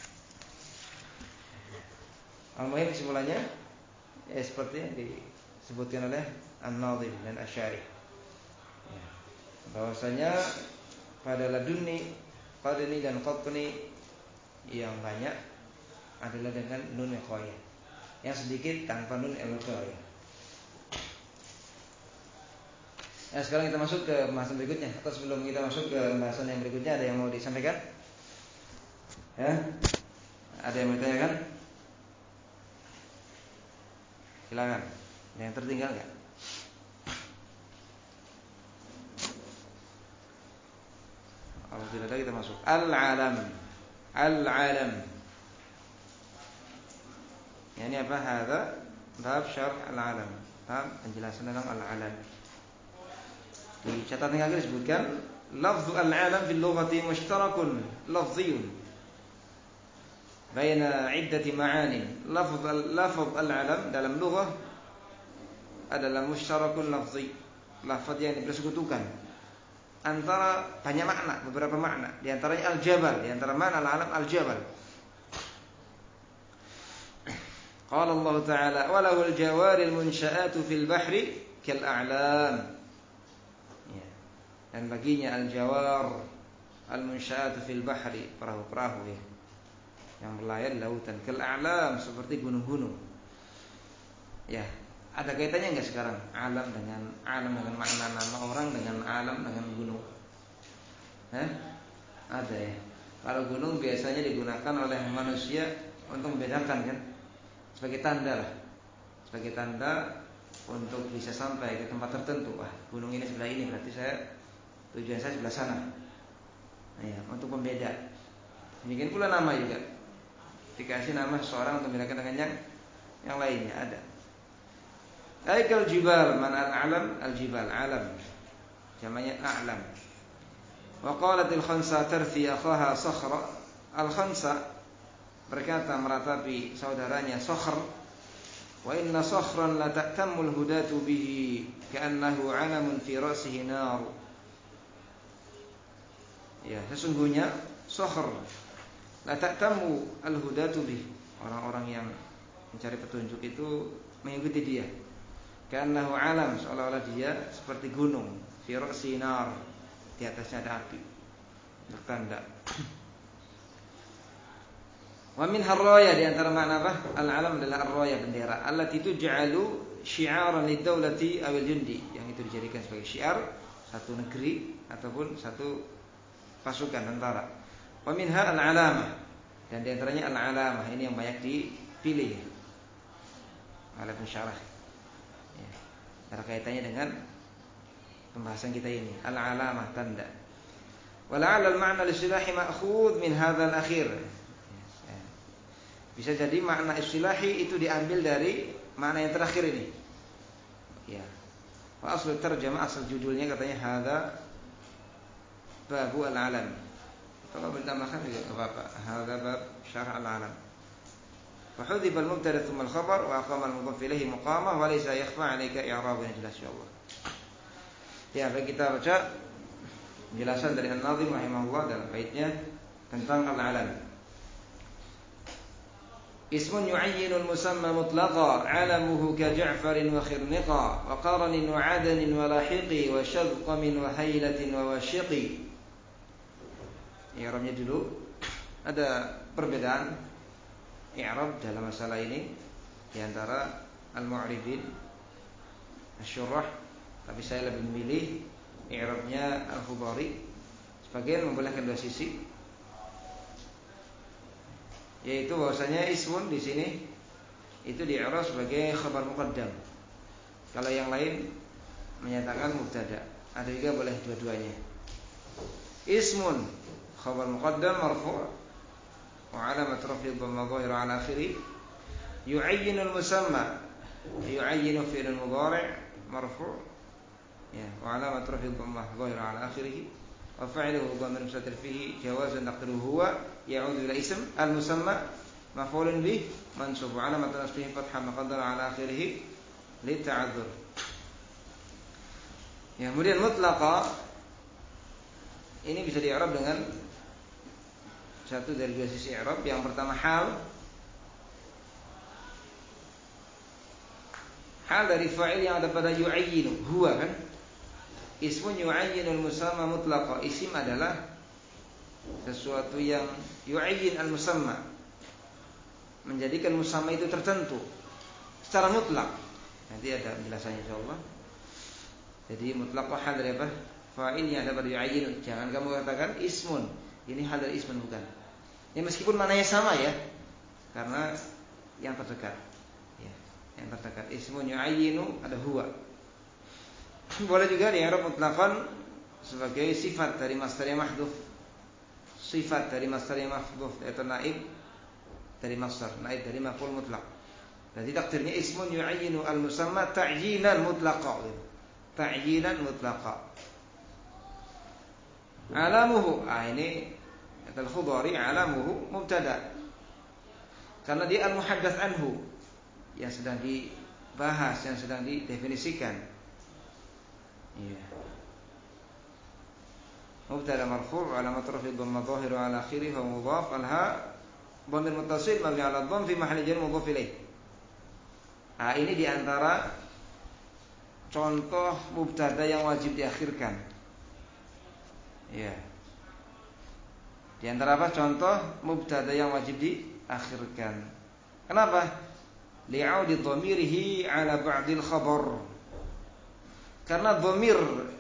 Al-muhim kesimpulannya ya seperti yang disebutkan oleh An-Nadhim dan Asy'ari. Ya. Bahwasanya pada ladunni, qadni dan qatni yang banyak adalah dengan nun wiqayah. Yang sedikit tanpa nun wiqayah. Nah, sekarang kita masuk ke pembahasan berikutnya. Atau sebelum kita masuk ke pembahasan yang berikutnya, ada yang mau disampaikan? Ya? Ada yang mau ditanyakan? Silakan. Ada yang tertinggal enggak? Kalau tidak ada, kita masuk. Al-alam. Al-alam. Ini apa? Hadza bab syarh al-alam. Bab penjelasan tentang al-alam. Di catatan yang agak disebutkan lafzu al-alam fil lughati mushtarakun lafziyun baina iddati ma'ani. Lafz al-alam dalam lughah adalah mushtarakun lafzi, lafaz yang dipersekutukan antara banyak makna, beberapa makna. Di antaranya al-jabal, di antara makna al-alam al-jabal. Qala Allah Ta'ala wa lahul jawaril munsha'atu fil bahri kal a'lam. Dan baginya al-jawar al-munsha'atu fil bahri, perahu-perahu ya, yang berlayar di lautan, kal a'lam, seperti gunung-gunung. Ya, ada kaitannya enggak sekarang alam dengan makna nama orang, dengan alam dengan gunung? Ada ya. Kalau gunung biasanya digunakan oleh manusia untuk membedakan kan, sebagai tanda lah, sebagai tanda untuk bisa sampai ke tempat tertentu. Wah, gunung ini sebelah ini, berarti tujuan saya sebelah sana. Ya, untuk pembeda. Demikian pula nama juga. Dikasih nama seorang untuk membedakan dengan yang lainnya, ada. Aikal jibal, mana al-alam, al-jibal, alam. Jamanya a'lam. Wa qalatil khansa tarfi akhaha sakhra. Al-khansa berkata meratapi saudaranya Sakhr, wa inna sakhran la ta'tammul hudatu bihi ka'annahu 'alamun fi ra'sihi nar. Ya, sesungguhnya Sakhr La ta'tamu al-hudatu bih. Orang-orang yang mencari petunjuk itu mengikuti dia. Karena alam, seolah-olah dia seperti gunung, fi ra'si nar, di atasnya ada api. Bertanda. Wa min harraya, di antara makna apa? Al-alam adalah ar-raya, bendera. Allati tuj'alu syi'aran lid-daulati awil jundi, yang itu dijadikan sebagai syiar satu negeri ataupun satu pasukan tentara. Wa minha al-alamah, dan di antaranya al-alamah ini yang banyak dipilih oleh pensyarah. Ya. Ada kaitannya dengan pembahasan kita ini, al-alamah, tanda. Wala'alla al-ma'na al-istilahi ma'khudh min hadzal akhir. Bisa jadi makna istilahi itu diambil dari makna yang terakhir ini. Ya. Wa aslu terjemah, asal judulnya katanya hadza babu al-alam. Kalau ditambahkan juga enggak apa-apa. Hadza bab syarh al-alam. Fa hudhifa al-mubtada thumma al-khabar wa aqama al-mudhaf ilayhi muqamah wa laysa yakhfa 'alayka i'rabun, jelas insyaallah. Ya, baik, kita baca penjelasan dari An-Nazim rahimahullah dalam baitnya tentang al-alam. Ismun yu'ayyinu al-musamma mutlaqa 'alamuhu ka Ja'farin wa khirniqa wa qaranin wa 'adanin wa lahiqi wa syadqamin wa haylatin wa washiqi. I'rabnya dulu. Ada perbedaan i'rab dalam masalah ini di antara al-mu'ribin, asy-syurrah, tapi saya lebih memilih i'rabnya al-Khudari. Sebagian membolehkan dua sisi, yaitu bahwasanya ismun di sini itu di'rab sebagai khabar muqaddam. Kalau yang lain menyatakan mubtada. Ada juga boleh dua-duanya. Ismun khabar muqaddam marfu' wa 'alamat raf'i dhamma dhahira 'ala akhirih. Yu'ayyinu al-musamma, yu'ayyinu fi'l mudhari' marfu' ya wa 'alamat raf'i dhamma dhahira 'ala akhirih. Wa fa'iluhu dhamir mustatir fihi jawazan taqdiruhu huwa ya'udu ila ism al-musamma maf'ulun bih mansub 'alamat nasbihi fathah muqaddara 'ala akhirih lita'adzur. Ya, kemudian mutlaqa ini bisa di'rab dengan satu dari dua sisi i'rab. Yang pertama hal dari fa'il yang ada pada yu'ayyinu, huwa kan? Ismun yu'ayyinul musamma mutlaqa. Isim adalah sesuatu yang yu'ayyin al-musamma, menjadikan musamma itu tertentu secara mutlak. Nanti ada penjelasannya insyaallah. Jadi mutlaq hal dari apa? Fa'ilnya ada pada yu'ayyin. Jangan kamu katakan ismun. Ini hal dari ismun, bukan. Ya, meskipun maknanya sama ya. Karena yang terdekat. Ya, yang terdekat. Ismun yu'ayyinu ada huwa. Boleh juga di'rab mutlaqan sebagai sifat dari masdar yang mahdhuf. Sifat dari masdar yang mahdhuf, yaitu naib dari masdar, naib dari maf'ul mutlaq. Jadi takdirnya ismun yu'ayyinu al-musamma ta'yinan mutlaqa. Ta'yinan mutlaqa. Alamuhu, ini al-Khudari, alamuhu mubtada. Karena dia al-muhaddats anhu, yang sedang dibahas, yang sedang didefinisikan. Iya. Mubtada marfu' alamat raf'i dhamma dhahiru 'ala akhirih wa mudhaf alha dhamir muttasil mabni 'ala dhamm fi mahalli jar mudhaf ilaih. Ini di antara contoh mubtada yang wajib diakhirkan. Iya. Di antara apa contoh mubtada yang wajib diakhirkan? Kenapa? Li'audi dhamirihi 'ala ba'dil khabar. Karena dhamir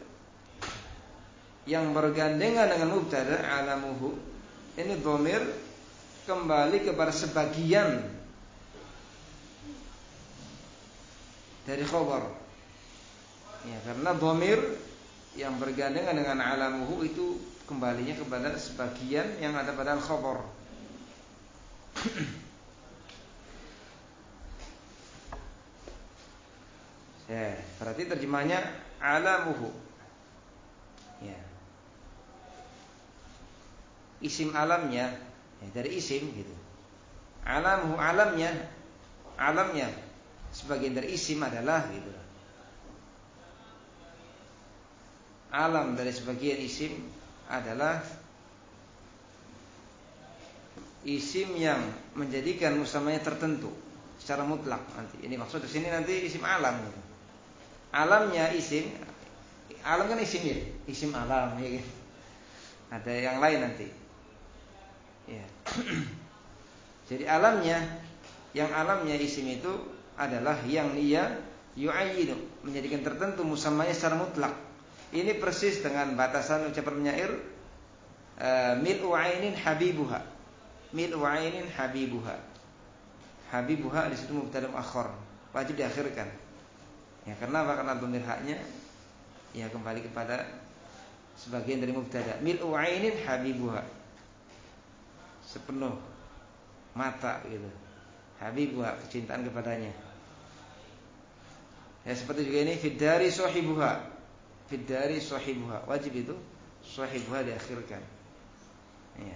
yang bergandengan dengan mubtada alamuhu, ini dhamir kembali kepada sebagian dari khabar. Ya, karena dhamir yang bergandengan dengan alamuhu itu kembalinya kepada sebagian yang ada pada al-khabar. Ya, berarti terjemahnya alamuhu. Ya. Isim alamnya, ya, dari isim gitu. Alamuhu, alamnya sebagian dari isim adalah gitu. Alam dari sebagian isim adalah isim yang menjadikan musamanya tertentu secara mutlak nanti. Ini maksud di sini nanti isim alam. Alamnya isim, alam kan isim ya, isim alam ya. Ada yang lain nanti. Ya. Jadi yang alamnya isim itu adalah yang ia yu'ayyinu, menjadikan tertentu musamanya secara mutlak. Ini persis dengan batasan ucapan penyair mil'u 'ainin habibuha. Mil'u 'ainin habibuha. Habibuha di situ mubtada muakhar, wajib diakhirkan. Ya, kenapa? Karena dhamir haknya ya kembali kepada sebagian dari mubtada. Mil'u 'ainin habibuha. Sepenuh mata gitu. Habibuha, kecintaan kepadanya. Ya seperti juga ini fiddari sahibuha. Fiddari sahibuha. Wajib itu sahibuha diakhirkan. Ya.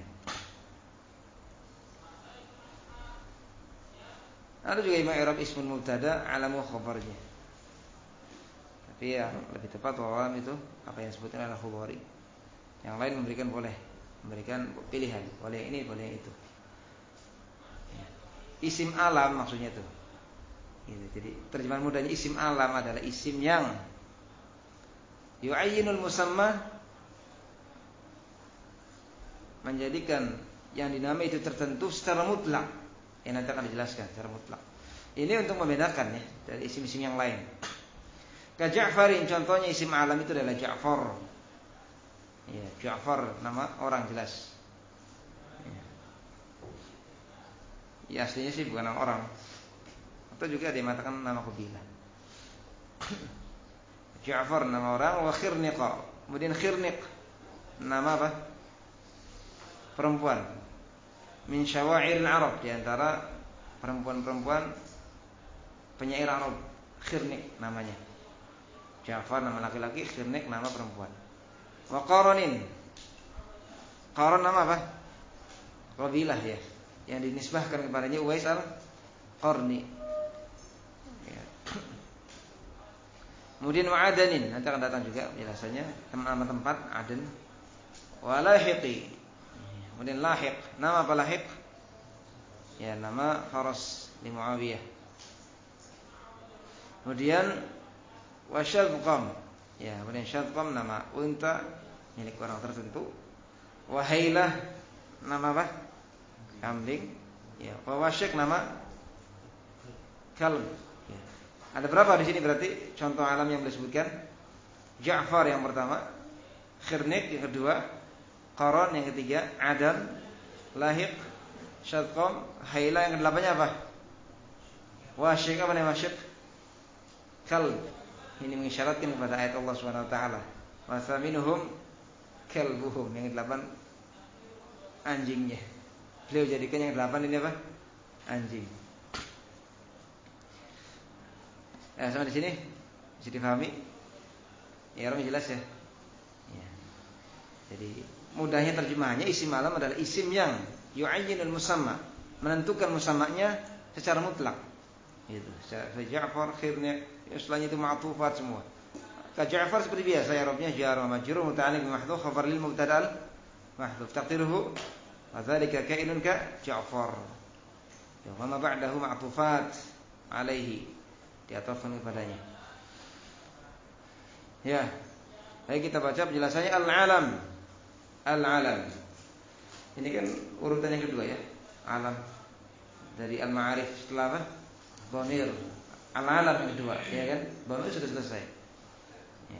Ada juga i'rab ismul mubtada alamu khabarnya. Tapi yang lebih tepat walam itu apa yang disebutkan adalah khabari. Yang lain memberikan pilihan, boleh ini, boleh itu. Ya. Isim alam maksudnya itu. Jadi terjemahan mudahnya isim alam adalah isim yang yu'ayyinul musamma, menjadikan yang dinamai itu tertentu secara mutlak. Yang nanti akan dijelaskan secara mutlak. Ini untuk membedakan ya dari isim-isim yang lain. Ka Ja'farin, contohnya isim alam itu adalah Ja'far. Ya, Ja'far nama orang jelas. Ya aslinya sih bukan nama orang. Atau juga dia mengatakan nama kabilah. Ja'far nama orang, wa Khirniq. Kemudian Khirniq nama apa? Perempuan. Min syawa'iril Arab, di antara perempuan-perempuan penyair Arab. Khirniq namanya. Ja'far nama laki-laki, Khirniq nama perempuan. Wa Qaranin. Qaran nama apa? Kabilah ya, yang dinisbahkan kepadanya Uwais al-Qarni. Kemudian wa'adanin, nanti akan datang juga penjelasannya nama tempat Aden. Wa lahiqi. Kemudian lahiq, nama apa lahiq? Ya, nama Faras li Muawiyah. Kemudian wa syadqam. Ya, kemudian syadqam nama unta milik orang tertentu. Wa hailah nama apa? Kambing. Ya, wa wasyiq nama kalb. Ada berapa di sini berarti contoh alam yang boleh disebutkan? Ja'far yang pertama, Khirniq yang kedua, Qaran yang ketiga, Adam, Lahiq, Syadqam, Haila yang kedelapannya apa? Wasyiq, apa namanya wasyiq? Kalb. Ini mengisyaratkan kepada ayat Allah Subhanahu wa taala. Wa thaminuhum kalbuhum, yang kedelapan anjingnya. Beliau jadikan yang kedelapan ini apa? Anjing. Ya, sama di sini bisa dipahami. Ya, orang jelas ya. Ya. Jadi mudahnya terjemahannya isim alam adalah isim yang yu'ayyinul musamma, menentukan musammanya secara mutlak. Gitu. Ja'far, Khirniq, istilahnya itu ma'tufat semua. Ka Ja'far seperti biasa i'rabnya jar wa majrur muta'alliq bi mahdhuf khabar lil mubtada' mahdhuf taqdiruhu wa dzalika ka'inun ka Ja'far. Ya, wa ma ba'dahu ma'tufat alaihi, diatofkan kepadanya. Ya. Baik, kita baca penjelasannya al-alam. Al-alam. Ini kan urutan yang kedua ya. Alam. Dari al-ma'arif setelah apa? Dhamir. Al-alam yang kedua, ya kan? Dhamir sudah selesai. Ya.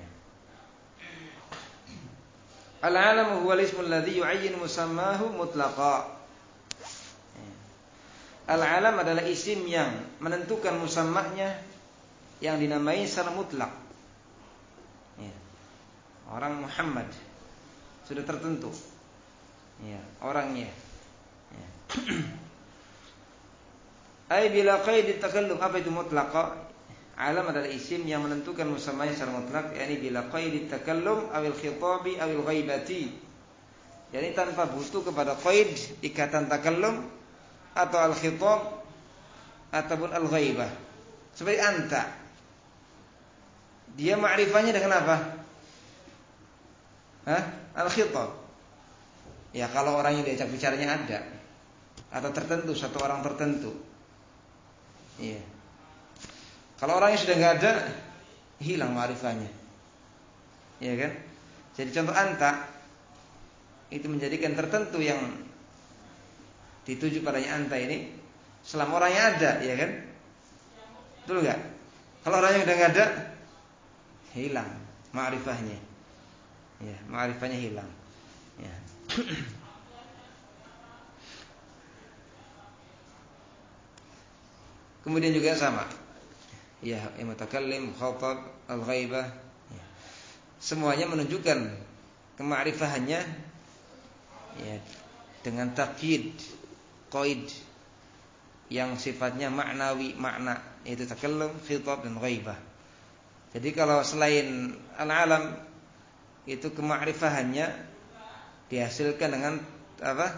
Al-alam huwa al-ismu alladhi yu'ayyin musammahu mutlaqa. Al-alam adalah isim yang menentukan musammahnya yang dinamai secara mutlak. Ya. Orang Muhammad sudah tertentu. Ya, orangnya. Ya. Ai bila qaid takallum, apa itu mutlaqa? Alam adalah isim yang menentukan musammahnya secara mutlak, yakni bila qaid takallum awil khitabi awil ghaibati. Jadi tanpa butuh kepada qaid ikatan takallum atau al-khitab ataupun al-ghaibah. Seperti anta. Dia ma'rifahnya dengan apa? Al-khitab. Ya, kalau orang yang diajak bicaranya ada. atau tertentu, satu orang tertentu. Iya. Kalau orangnya sudah nggak ada, hilang ma'rifahnya. Iya kan? Jadi contoh anta itu menjadikan tertentu yang dituju padanya anta ini selama orangnya ada, ya kan? Betul nggak? Kalau orangnya udah nggak ada, hilang ma'rifahnya. Ya, ma'rifahnya hilang. Ya. Kemudian juga sama. Ya, mutakallim, khatab, al-ghaibah. Ya. Semuanya menunjukkan kema'rifahannya ya, dengan takyid, qaid yang sifatnya maknawi, makna, yaitu takallum, khitab dan ghaibah. Jadi kalau selain al-alam itu kema'rifahannya dihasilkan dengan apa?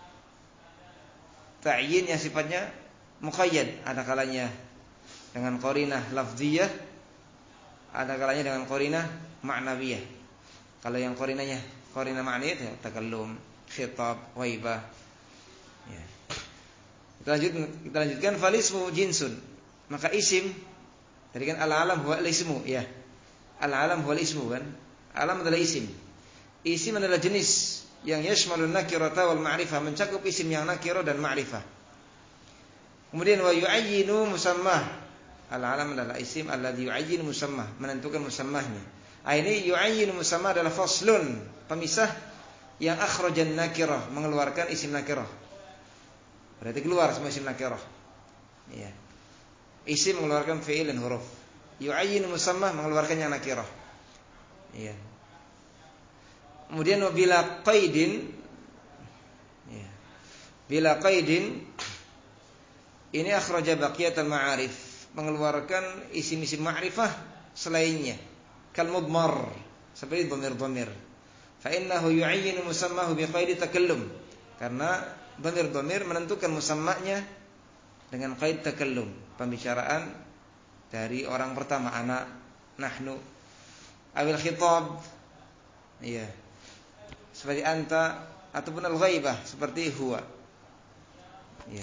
Ta'yin yang sifatnya muqayyad, ada kalanya dengan qarinah lafziyah, ada kalanya dengan qarinah ma'nawiyah. Kalau yang qarinahnya qarinah ma'nawiyah ya takallum, khitab, ghaibah. Ya. Kita lanjutkan falismu jinsun. Maka isim tadi kan al-alam huwa al-ismu ya. Al-alam huwa al-ismu kan. Alam adalah isim. Isim adalah jenis yang yashmalun nakirata wal ma'rifah, mencakup isim yang nakirah dan ma'rifah. Kemudian wa yu'ayyinu musammah. Al-alam adalah isim alladzi yu'ayyinu musammah, menentukan musammahnya. Ini yu'ayyinu musammah adalah faslun, pemisah yang akhrajan nakirah, mengeluarkan isim nakirah. Berarti keluar semua isim nakirah. Iya. Isim mengeluarkan fi'il dan huruf. Yu'ayyinu musammah mengeluarkan yang nakirah. Iya. Kemudian bila qaidin, ya. Bila qaidin ini akhraja baqiyatul ma'arif, mengeluarkan isim-isim ma'rifah selainnya. Kal mudmar, seperti dhamir-dhamir. Fa innahu yu'ayyinu musammahu bi qaidi takallum. Karena dhamir-dhamir menentukan musammanya dengan qaid takallum, pembicaraan dari orang pertama, ana, nahnu. Awil khitab, iya. Seperti anta ataupun al-ghaibah seperti huwa. Iya.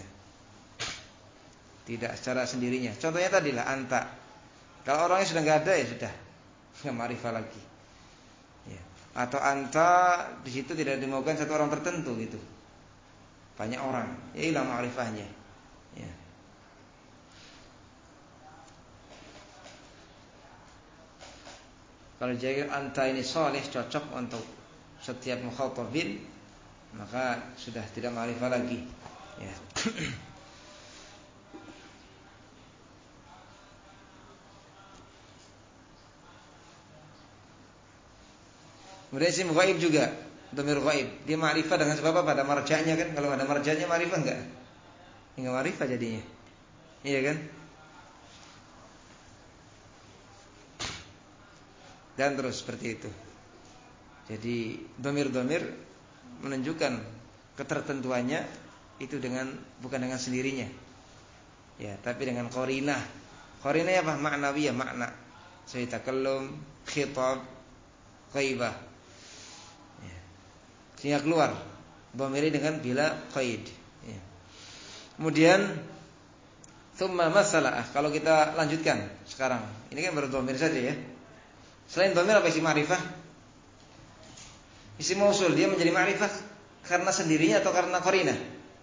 Tidak secara sendirinya. Contohnya tadilah anta. Kalau orangnya sudah enggak ada ya sudah enggak ma'rifah lagi. Ya. Atau anta di situ tidak dimaukan satu orang tertentu gitu. Banyak orang, ya hilang ma'rifahnya. Ya. Kalau jadi anta ini saleh, cocok untuk setiap mukhatabin, maka sudah tidak ma'rifah lagi. Ya. Kemudian isim ghaib juga, dhamir ghaib. Dia ma'rifah dengan sebab apa? Pada marja'nya kan. Kalau ada marja'nya ma'rifah enggak? Enggak ma'rifah jadinya. Iya kan? Dan terus seperti itu. Jadi dhamir-dhamir menunjukkan ketertentuannya itu dengan bukan dengan sendirinya. Ya, tapi dengan qarinah. Qarinahnya apa? Ma'nawiyah, makna. Seperti takallum, khitab, ghaibah. Ya. Sehingga keluar dhamir dengan bila qaid. Ya. Kemudian thumma masalah. Kalau kita lanjutkan sekarang. Ini kan baru dhamir saja ya. Selain dhamir apa isi ma'rifah? Isim mausul dia menjadi ma'rifah karena sendirinya atau karena qarinah?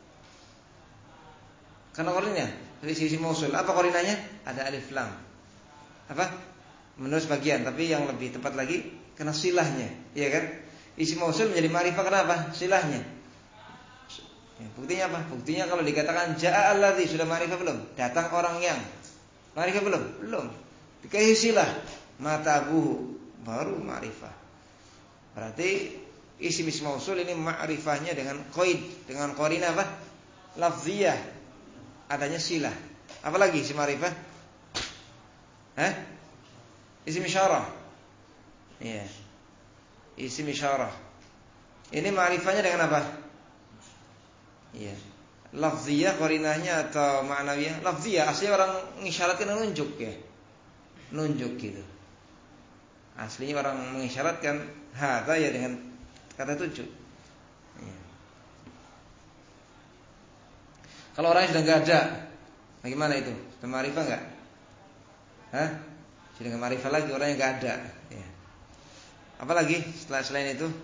Karena qarinah. Dari isim mausul apa qarinahnya? Ada alif lam. Apa? Menurut sebagian, tapi yang lebih tepat lagi karena silahnya, iya kan? Isim mausul menjadi ma'rifah kenapa? Silahnya. Ya, buktinya apa? Buktinya kalau dikatakan ja'a alladzi, sudah ma'rifah belum? Datang orang yang. Ma'rifah belum? Belum. Dikasih silah, matabuhu, baru ma'rifah. Berarti isim mausul ini ma'rifahnya dengan qaid, dengan qarinah apa? Lafziyah. Adanya silah. Apalagi isim ma'rifah? Isim isyarah. Iya. Isim isyarah. Ini ma'rifahnya dengan apa? Iya. Lafziyah qarinahnya atau ma'nawiyah? Lafziyah aslinya orang mengisyaratkan nunjuk ya. Nunjuk gitu. Aslinya orang mengisyaratkan hadza ya dengan kata tunjuk. Ya. Kalau orangnya sudah nggak ada, bagaimana itu? Sudah ma'rifah nggak? Hah? Sudah nggak ma'rifah lagi, orangnya nggak ada. Ya. Apalagi selain itu?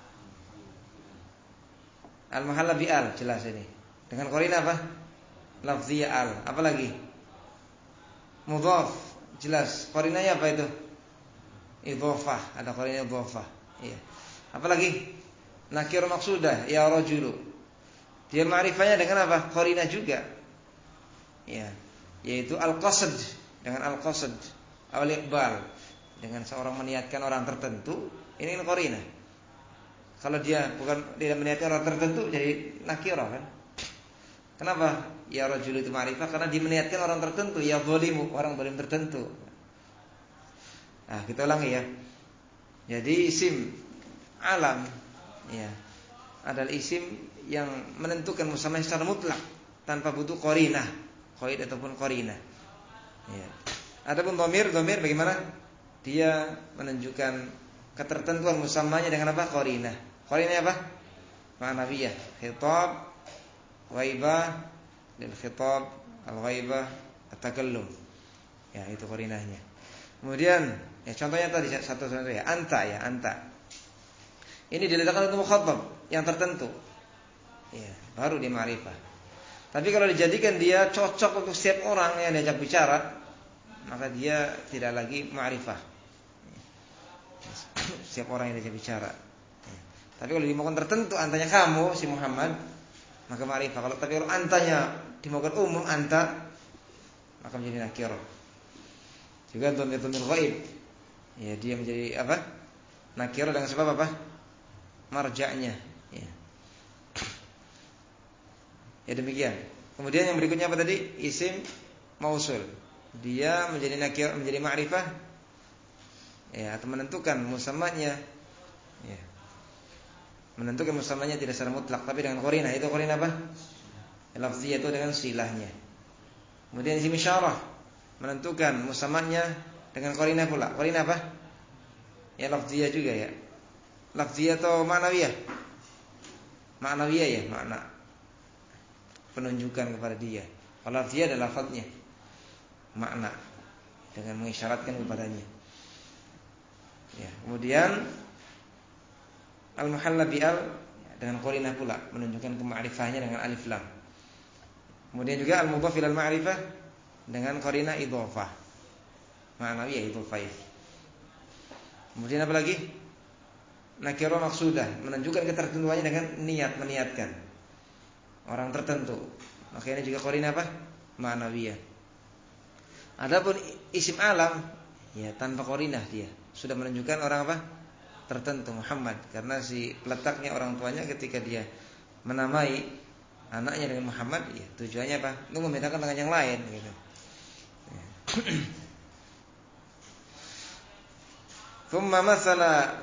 Al-mahalla bi'al, jelas ini. Dengan qarinah apa? Lafziyah al. Apalagi? Mudhaf, jelas. Qarinahnya apa itu? Idhofah, ada qarinah idhofah. Iya. Apalagi? Nakir maqsudah, ya rajulu. Dia ma'rifahnya dengan apa? Qarinah juga. Ya. Yaitu al-qasd, dengan al-qasd, al-iqbal, dengan seorang meniatkan orang tertentu, ini kan qarinah. Kalau dia tidak meniatkan orang tertentu jadi nakirah kan? Kenapa? Ya rajul itu ma'rifah karena dia meniatkan orang tertentu, ya zalimu, orang zalim tertentu. Nah, kita ulangi ya. Jadi isim alam ya adalah isim yang menentukan musamma secara mutlak tanpa butuh qarinah, qaid ataupun qarinah. Ya. Adapun dhamir bagaimana? Dia menunjukkan ketertentuan musammanya dengan apa? Qarinah. Qarinah apa? Ma'nawiyah. Khitab, ghaibah, dan khitab, al-ghaibah, at-takallum. Ya, itu qarinahnya. Kemudian, ya contohnya tadi satu contoh ya, anta. Ini diletakkan untuk mukhatab yang tertentu. Ya, baru dia ma'rifah. Tapi kalau dijadikan dia cocok untuk setiap orang yang diajak bicara, maka dia tidak lagi ma'rifah. Setiap orang yang diajak bicara. Tapi kalau dimaukan tertentu, antanya kamu si Muhammad, maka ma'rifah. Tapi kalau antanya dimaukan umum anta, maka menjadi nakirah. Juga dhamir ghaib. Ya, dia menjadi apa? Nakirah dengan sebab apa? Marja'nya. Ya. Ya demikian. Kemudian yang berikutnya apa tadi? Isim mausul. Dia menjadi nakirah, menjadi ma'rifah. Ya, atau menentukan musammanya. Ya. Menentukan musammanya tidak secara mutlak tapi dengan qarinah. Itu qarinah apa? Lafziyah itu dengan silahnya. Kemudian isim isyarah menentukan musammanya dengan qarinah pula. Qarinah apa? Ya lafziyah juga ya. Lafziyah atau ma'nawiyah? Ma'nawiyah ya, makna penunjukan kepada dia. Kalau lafziyah adalah lafadznya, makna dengan mengisyaratkan kepadanya. Ya, kemudian al-muhalla bi'al dengan qarinah pula menunjukkan kema'rifahnya dengan alif lam. Kemudian juga al-mudhaf ila al-ma'rifah dengan qarinah idhofah. Ma'nawiyah idhofah. Kemudian apa lagi? Nakirah maqsudah menunjukkan ketertentuannya dengan niat, meniatkan orang tertentu. Maka ini juga qarinah apa? Ma'nawiyah. Adapun isim alam ya tanpa qarinah dia sudah menunjukkan orang apa? Tertentu Muhammad karena si peletaknya orang tuanya ketika dia menamai anaknya dengan Muhammad ya tujuannya apa? Untuk membedakan dengan yang lain gitu. Ya. Thumma masala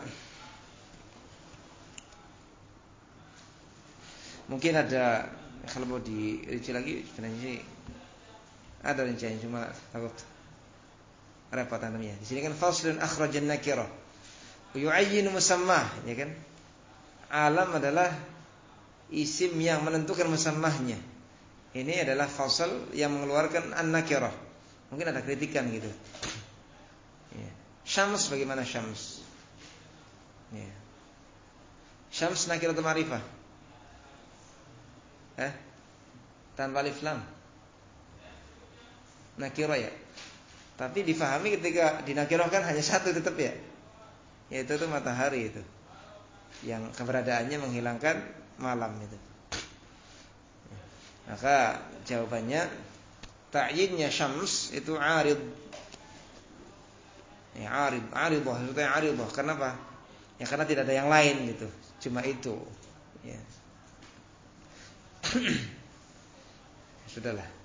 mungkin ada kalau mau dirinci lagi sebenarnya sih ada rincian cuma takut repot namanya. Di sini kan faslun akhrajan nakirah yu'ayyinu musammah, ya kan? Alam adalah isim yang menentukan musammahnya. Ini adalah fasal yang mengeluarkan an-nakirah. Mungkin ada kritikan gitu. Ya. Syams bagaimana syams? Ya. Syams nakirah atau ma'rifah? Tanpa alif lam. Nakirah ya. Tapi difahami ketika dinakirahkan hanya satu tetap ya. Yaitu itu matahari itu. Yang keberadaannya menghilangkan malam itu. Maka jawabannya ta'yinnya syams itu arid. Ya arid, maksudnya aridah. Kenapa? Ya karena tidak ada yang lain gitu. Cuma itu. Ya. Sudahlah.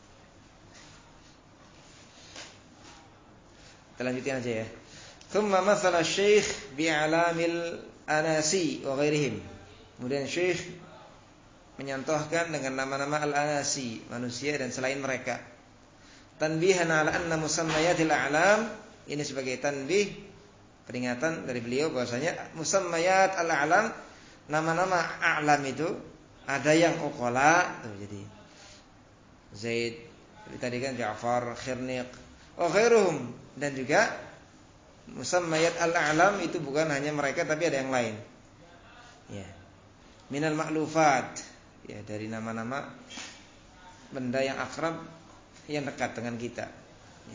Kita lanjutkan aja ya. Thumma mathala syekh bi'alamil anasi wa ghairihim. Kemudian syekh menyontohkan dengan nama-nama al-anasi, manusia dan selain mereka. Tanbihan ala anna musammayatil a'lam, ini sebagai tanbih, peringatan dari beliau bahwasanya musammayat al-a'lam, nama-nama a'lam itu ada yang uqala tuh, jadi Zaid, tadi kan Ja'far, Khirniq, wa ghairuhum, dan juga musammayat al-a'lam itu bukan hanya mereka tapi ada yang lain. Ya. Minal ma'lufat, ya dari nama-nama benda yang akrab yang dekat dengan kita. Ya.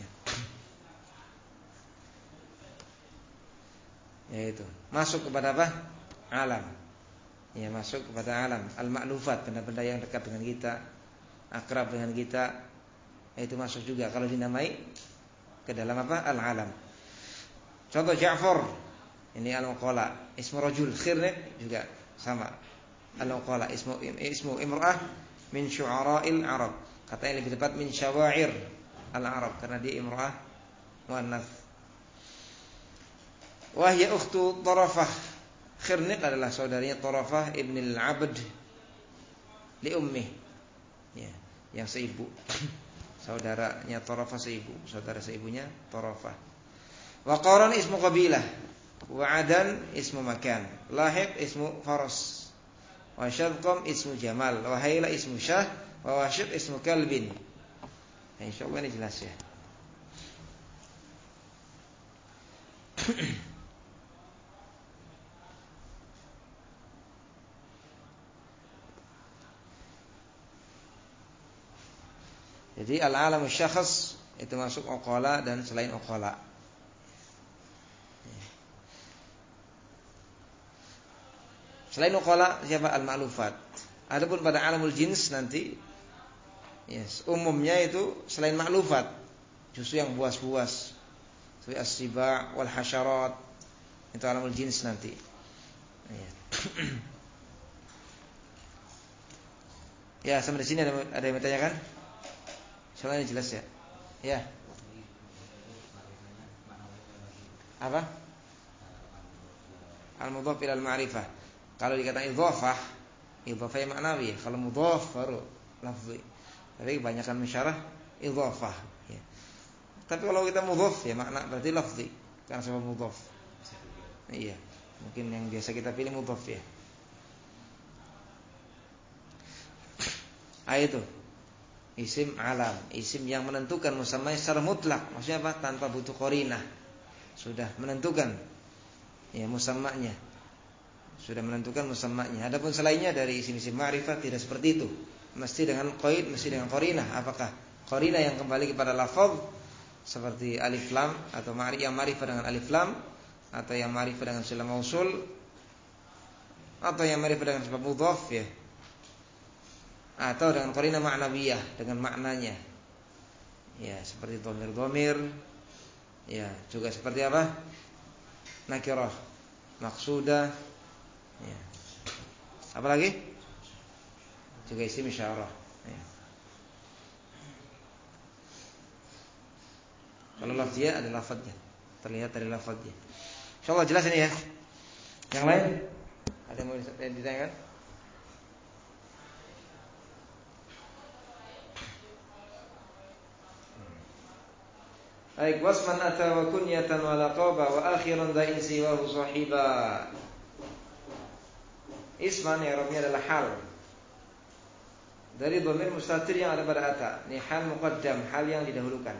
Yaitu masuk kepada apa? Alam. Ya, masuk kepada alam al-ma'lufat, benda-benda yang dekat dengan kita, akrab dengan kita, itu masuk juga kalau dinamai ke dalam apa? Al-alam. Contoh Ja'far, ini al-uqala, ismu rajul. Khirniq juga sama. Al-uqala ismu imra'ah min syu'ara'il Arab. Katanya lebih tepat min syawa'ir al-Arab karena dia imra'ah muannats. Wa hiya ukhtu Tarafah. Khirniq adalah saudaranya Tarafah ibn al-Abd li ummi. Ya, yang seibu. Saudaranya Tarafah seibu, saudara seibunya Tarafah. Wa Qaran ismu qabilah, wa Adan ismu makan, Lahiq ismu faras, wa Syadqam ismu jamal, wa Hayla ismu syah, wa Washiq ismu kalbin. Nah, insyaallah ini jelas ya. Jadi al-alamu syakhs itu masuk uqala dan selain uqala. Selain uqala siapa? Al-ma'lufat. Adapun pada alamul jins nanti yes, umumnya itu selain ma'lufat justru yang buas-buas seperti as-siba' wal hasyarat, itu alamul jins nanti. Ya, sampai di sini ada yang bertanya kan? Soalnya ini jelas ya. Ya. Apa? Al-mudhaf ila al-ma'rifah. Kalau dikatakan idhafah yang maknawi. Kalau mudhaf baru lafzi. Tapi kebanyakan mensyarah idhafah. Ya. Tapi kalau kita mudhaf ya makna berarti lafzi. Karena sebab mudhaf. Iya. Mungkin yang biasa kita pilih mudhaf ya. Itu isim alam, isim yang menentukan musamma secara mutlak. Maksudnya apa? Tanpa butuh qarinah. Sudah menentukan ya musammanya. Sudah menentukan musammanya. Adapun selainnya dari isim-isim ma'rifat tidak seperti itu. Mesti dengan qaid, mesti dengan qarinah. Apakah qarinah yang kembali kepada lafaz seperti alif lam atau yang ma'rifat dengan alif lam, atau yang ma'rifat dengan sila mausul, atau yang ma'rifat dengan sebab mudhaf ya, atau dengan qarinah ma'nawiyah, dengan maknanya. Ya, seperti dhamir-dhamir. Ya, juga seperti apa? Nakirah, maqsudah. Ya. Apa lagi? Juga isim isyarah. Ya. Kalau lafziyah ada lafadznya, terlihat dari lafadznya. Insyaallah jelas ini ya. Yang lain? Ada yang mau ditanyakan? Baik, wasman ata wa kunyatan wa laqaba wa akhiran da insi wa sahiba. Isman i'rabnya adalah hal. Dari dhamir mustatir yang ada pada ata. Ini hal muqaddam, hal yang didahulukan.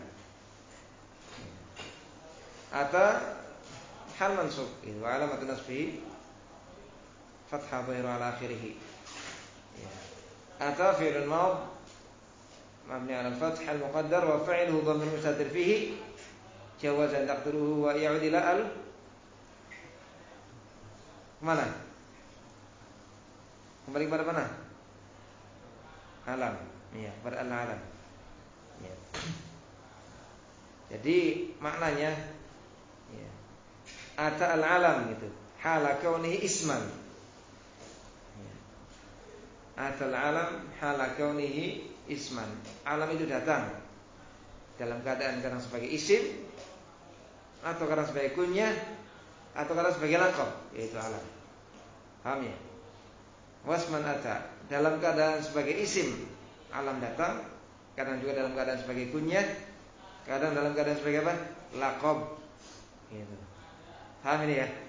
Ata hal mansub, wa alamat nasbihi fathah dhahiru ala akhirih. Ata fi'lun madh mabni ala al-fath hal muqaddar wa fa'iluhu dhamir mustatir fihi jawazan taqdiruhu wa ya'ud ila al mana? Kembali kepada mana? Alam. Iya, pada al-alam. Ya. Jadi maknanya ya, ata al-alam gitu. Hala kaunihi isman. Ya. Ata al-alam hala kaunihi isman. Alam itu datang dalam keadaan kadang sebagai isim, atau kadang sebagai kunyah, atau kadang sebagai laqab, yaitu alam. Paham ya? Wasman ata dalam keadaan sebagai isim, alam datang. Kadang juga dalam keadaan sebagai kunyah, kadang dalam keadaan sebagai apa? Laqab. Gitu. Paham ini ya?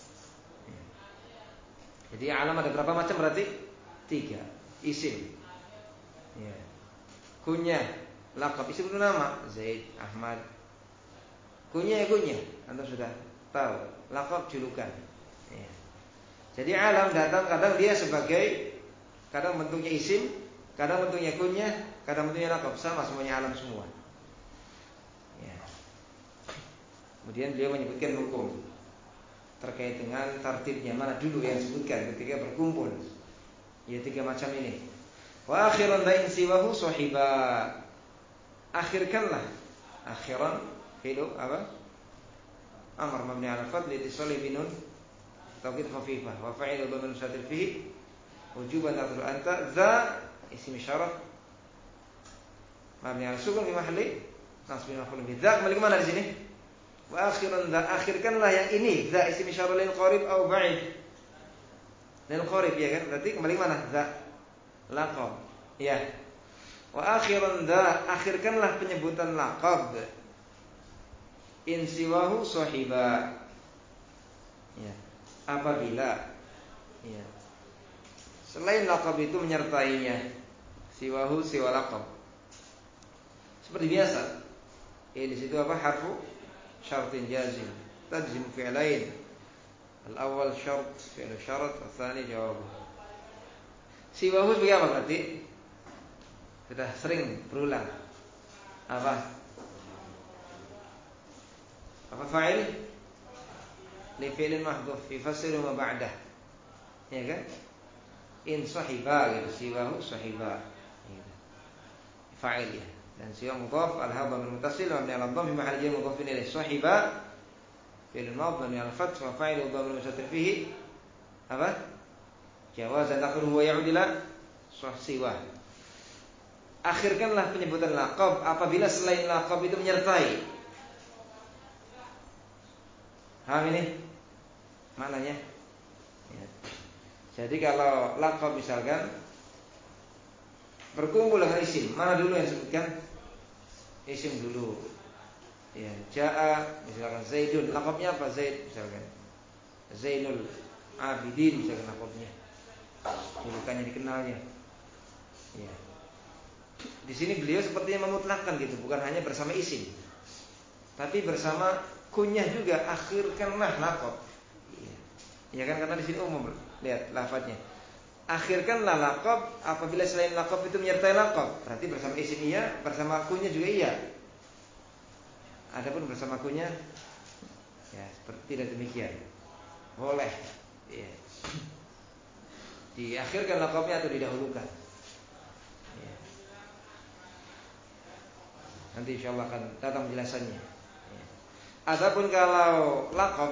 Jadi alam ada berapa macam berarti? 3. Isim ya. kunyah, laqab isim itu nama, Zaid, Ahmad. Kunyah ya kunyah, Anda sudah tahu. Laqab julukan. Ya. Jadi alam datang kadang dia sebagai, kadang bentuknya isim, kadang bentuknya kunyah, kadang bentuknya laqab, sama semuanya alam semua. Ya. Kemudian beliau menyebutkan hukum terkait dengan tartibnya, mana dulu yang disebutkan ketika berkumpul. Ya 3 macam ini. Wa akhiran da'in siwahu sahiba. Akhirkanlah. Akhiran fi'lu apa? Amr mabni 'ala fath li ittisali binun tawkid khafifah wa fa'ilu dhamir mustatir fihi wujuban taqdiru anta za isim isyarah mabni 'ala sukun fi mahalli nasbin maf'ul bihi. Za kembali ke mana di sini? Wa akhiran za, akhirkanlah yang ini. Za isim isyarah lil qarib au ba'id. Lil qarib ya kan? Berarti kembali ke mana? Za laqab. Ya. Wa akhiran za, akhirkanlah penyebutan laqab. In siwahu sahiba. Ya. Apabila ya. Selain laqab itu menyertainya. Siwahu siwa laqab. Seperti biasa. Di situ apa? Harfu syartin jazim. Tajzim fi'lain. Al-awwal syart, fi'lu syarat, al-tsani jawab. Siwahu sebagai apa berarti? Sudah sering berulang. Apa fa'il? Li fi'lin mahdhuf fi fasl ma ba'dah. Ya kan? In sahiba gitu, siwahu sahiba. Gitu. Fa'il ya. Dan siwa mudhaf al-hadha min muttasil wa min al-dhamm fi mahall jar mudhaf ilayhi. Sahiba fi'il madh mabni 'ala al-fath wa fa'ilu dhamir mustatir fihi apa? Jawazan akhiruhu wa ya'ud ila siwa. Akhirkanlah penyebutan laqab apabila selain laqab itu menyertai. Paham ini? Maknanya? Ya. Jadi kalau laqab misalkan berkumpul dengan isim, mana dulu yang disebutkan? Isim dulu. Ya, Ja'a misalkan Zaidun, laqabnya apa? Zaid misalkan. Zainul Abidin misalkan laqabnya. Julukannya dikenalnya. Ya. Di sini beliau sepertinya memutlakkan gitu, bukan hanya bersama isim, tapi bersama kunyah juga. Akhirkanlah laqab. Ya kan, karena di sini umum. Lihat lafadznya. Akhirkanlah laqab apabila selain laqab itu menyertai laqab. Berarti bersama isim iya, bersama kunyah juga iya. Adapun bersama kunyah ya seperti tidak demikian. Boleh. Ya. Diakhirkan laqabnya atau didahulukan. Ya. Nanti insyaallah akan datang penjelasannya. Ya. Adapun kalau laqab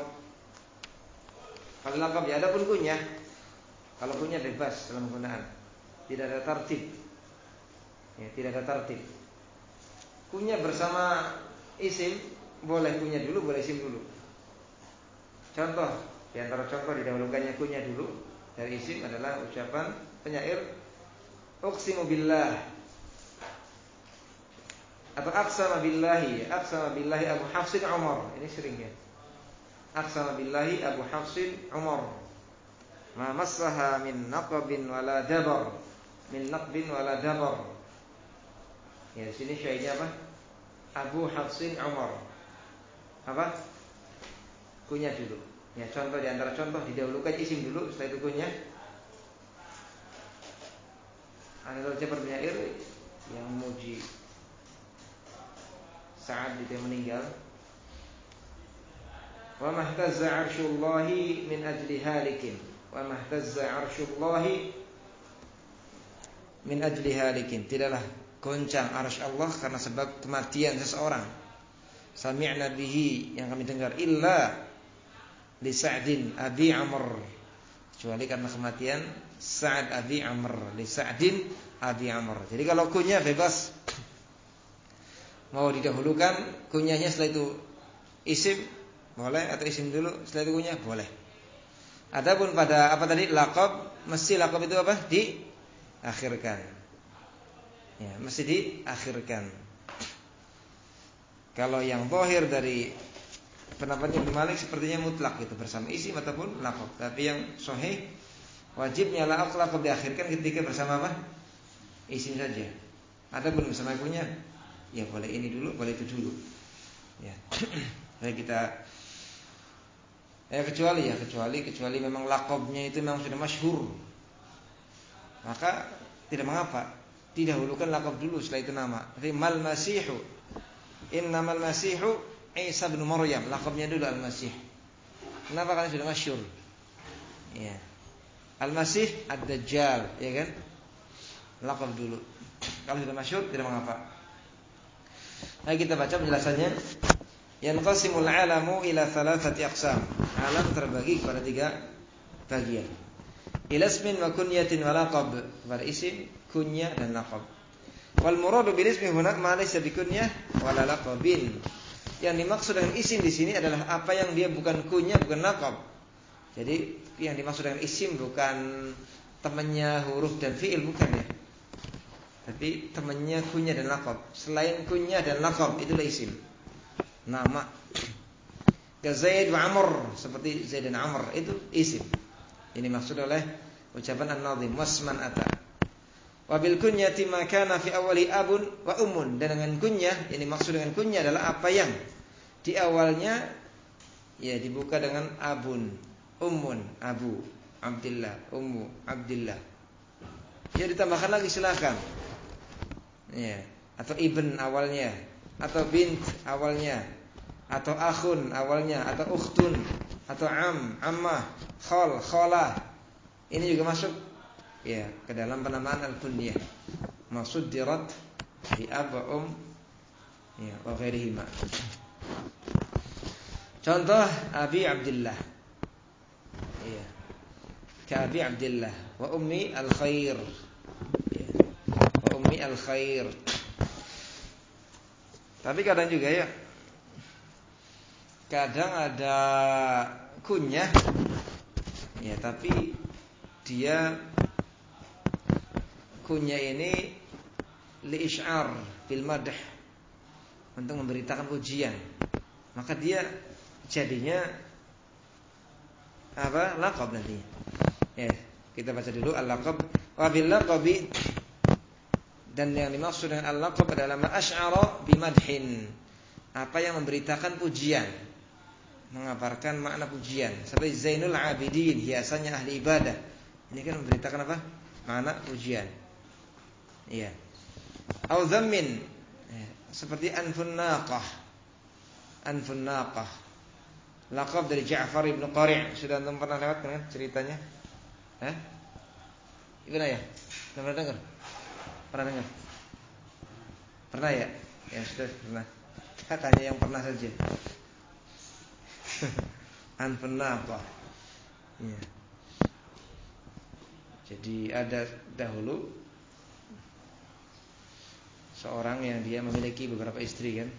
ya, adapun kunyah, kalau kunyah bebas dalam penggunaan, tidak ada tartib. Ya, tidak ada tartib. Kunyah bersama isim, boleh kunyah dulu, boleh isim dulu. Contoh, di antara contoh didahulukannya kunyah dulu dari isim adalah ucapan penyair uqsimu billah atau aqsama billahi Abu Hafsin Umar. Ini sering ya. Aqsama billahi Abu Hafsin Umar. Ma massaha min naqbin wala dabar. Min naqbin wala dabar. Ya, sini syairnya apa? Abu Hafsin Umar. Apa? Kunyah dulu. Ya, contoh di antara contoh didahulukan isim dulu, setelah itu kunyah. Ada ucapan penyair yang memuji saat dia meninggal. Wa mahtazza 'arshullahi min ajli halikin. Wa mahtazza 'arshullahi min ajli halikin. Tidaklah goncang arsy Allah karena sebab kematian seseorang. Sami'na bihi, yang kami dengar, illa li Sa'din Abi Amr, kecuali karena kematian Sa'ad Abi Amr. Li Sa'din Abi Amr. Jadi kalau kunyah bebas, mau didahulukan kunyahnya setelah itu isim boleh, atau isim dulu setelah itu kunyah boleh. Adapun pada apa tadi laqab, mesti laqab itu apa? Diakhirkan. Ya, mesti diakhirkan. Kalau yang zahir dari pendapatnya Ibnu Malik sepertinya mutlak itu bersama isim ataupun laqab. Tapi yang sahih wajibnya laqab diakhirkan ketika bersama apa? Isim saja. Adapun bersama kunyah, ya boleh ini dulu, boleh itu dulu. Ya. Baik kita kecuali memang laqabnya itu memang sudah masyhur. Maka tidak mengapa didahulukan laqab dulu setelah itu nama. Tapi mal masihu, innamal masihu Isa bin Maryam, laqabnya dulu al-Masih. Kenapa? Karena sudah masyhur. Ya. Al-Masih Ad-Dajjal, ya kan? Laqab dulu. Kalau sudah masyhur tidak mengapa. Nah, kita baca penjelasannya. Yanqasimul 'alamu ila thalathati aqsam. Alam terbagi kepada 3 bagian. Ila ismin wa kunyatin wa laqab. Kepada isim, kunyah dan laqab. Wal muradu bil ismi huna ma laysa bi kunyah wa la laqabin. Yang dimaksud dengan isim di sini adalah apa yang dia bukan kunyah, bukan laqab. Jadi yang dimaksud dengan isim bukan temannya huruf dan fiil, bukan ya. Tapi temannya kunyah dan laqab. Selain kunyah dan laqab itulah isim. Nama. Zaid wa Amr, seperti Zaid dan Amr itu isim. Ini maksud oleh ucapan An-Nadhim wasman ata. Wa bil kunyati ma kana fi awali abun wa ummun. Dan dengan kunyah, ini maksud dengan kunyah adalah apa yang di awalnya ya dibuka dengan abun, ummun, abu, Abdillah, ummu, Abdillah. Ya ditambahkan lagi silakan. Ya, atau ibn awalnya, atau bint awalnya, atau akhun awalnya, atau ukhtun, atau ammah, khal, khalah. Ini juga masuk ya ke dalam penamaan al-kunyah. Maksud dirat di ab, ya wa ghairihima. Contoh Abi Abdillah. Ya. Ka Abi Abdillah wa ummi al-khair. Ya. Wa ummi al-khair. Tapi kadang juga ya, kadang ada kunyah ya, tapi dia kunyah ini li isy'ar bil madh, untuk memberitakan pujian. Maka dia jadinya apa? Laqab nanti. Ya, kita baca dulu al-laqab. Wa bil laqabi, dan yang dimaksud dengan al-laqab adalah ma asy'ara bi madhin, apa yang memberitakan pujian, mengabarkan makna pujian. Seperti Zainul Abidin, hiasannya ahli ibadah. Ini kan memberitakan apa? Makna pujian. Iya. Au dhammin, seperti anfun naqah. Anfun naqah, laqab dari Ja'far ibn Qari'. Sudah antum pernah lewat kan ceritanya? Gimana ya? Pernah dengar? Pernah dengar? Pernah ya? Ya sudah pernah. Tanya yang pernah saja. Anfun naqah. Ya. Jadi ada dahulu seorang yang dia memiliki beberapa istri kan.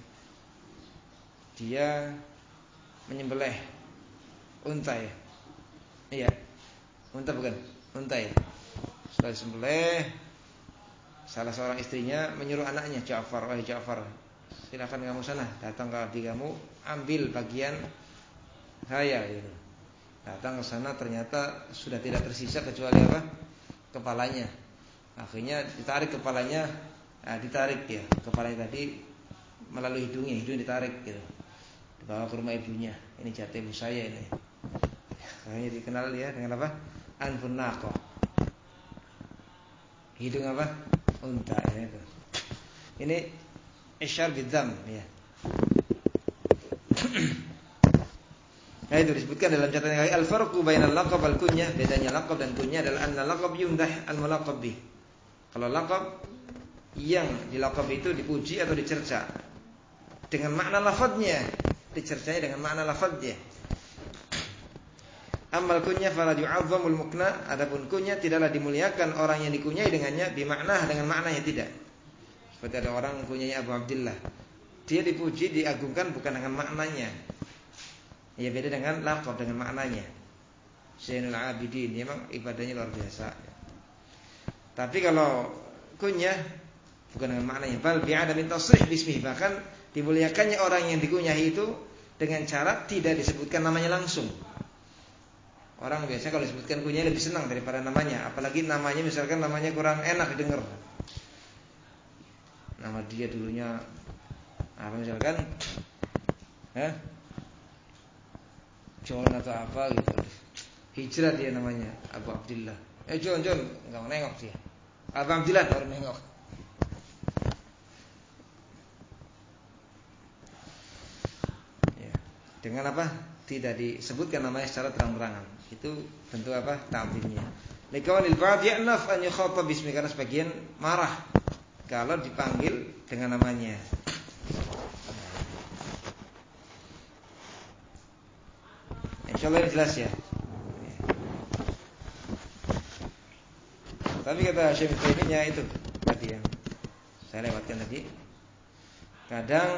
Dia menyembelih unta ya. Iya. Unta bukan? Unta ya. Setelah disembelih, salah seorang istrinya menyuruh anaknya, Ja'far, wahai Ja'far, silakan kamu sana, datang ke adik kamu, ambil bagian saya gitu. Datang ke sana ternyata sudah tidak tersisa kecuali apa? Kepalanya. Akhirnya ditarik kepalanya, ditarik ya, kepalanya tadi melalui hidungnya ditarik gitu. Dibawa ke rumah ibunya. Ini jatah ibu saya ini. Akhirnya dikenal ya dengan apa? Anfun naqah. Hidung apa? Unta ya itu. Ini isyar bidzam ya. Nah itu disebutkan dalam catatan kaki al-farqu bainal laqab wal kunyah. Bedanya laqab dan kunyah adalah anna laqab yumdah al-mulaqab bih. Kalau laqab, yang dilaqab itu dipuji atau dicerca dengan makna lafadznya, dicercanya dengan makna lafadznya. Amal kunyah fala yu'azzamul mukna, adapun kunyah tidaklah dimuliakan orang yang dikunyai dengannya bimakna, dengan maknanya tidak. Seperti ada orang kunyanya Abu Abdillah, dia dipuji, diagungkan bukan dengan maknanya. Ya beda dengan laqab, dengan maknanya. Zainul Abidin, memang ibadahnya luar biasa. Tapi kalau kunyah bukan dengan maknanya, bal bi'adami tasrih bismihi, bahkan dimuliakannya orang yang dikunyahi itu dengan cara tidak disebutkan namanya langsung. Orang biasa kalau disebutkan kunyah lebih senang daripada namanya, apalagi namanya misalkan namanya kurang enak didengar. dia dulunya apa misalkan John atau apa gitu. Hijrah dia namanya Abu Abdillah. John enggak mau nengok dia. Abu Abdillah baru nengok. Ya. Dengan apa? Tidak disebutkan namanya secara terang-terangan. Itu bentuk apa? Ta'zimnya. Likawanil ba'd ya'naf an yukhatab bismi, karena sebagian marah kalau dipanggil dengan namanya. Insyaallah ini jelas ya. Tapi kata Syekh Taimiyah itu tadi yang saya lewatkan tadi, kadang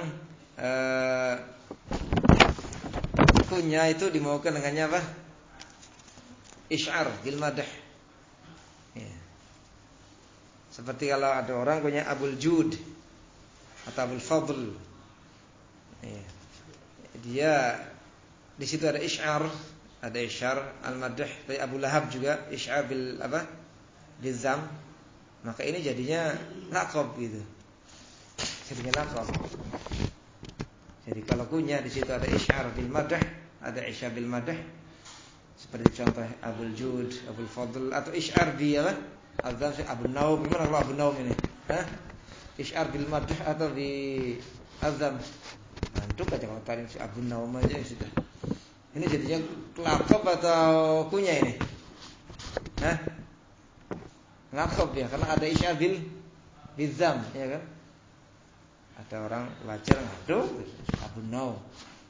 kunya itu dimaukan dengannya apa? Isy'ar bil madah. Ya. Seperti kalau ada orang punya Abul Jud atau Abul Fadl. Ya. Dia di situ ada isy'ar, al-madah. Dari Abu Lahab juga isy'ar bil apa? Bizam. Maka ini jadinya laqab gitu. Jadinya laqab. Jadi kalau kunya di situ ada isy'ar bil madah, ada isy'ar bil madah. Seperti contoh Abul Jud, Abul Fadl, atau isy'ar bi apa? Azam Abu Naum. Gimana kalau Abu Naum ini? Isy'ar bil madah atau bi azam. Antuk aja kalau tadi si Abu Naum aja sudah. Ini jadinya laqab atau kunya ini? Laqab ya, karena ada isy'ar bil bizam, ya kan? Ada orang wajar ngadu Abu Naum.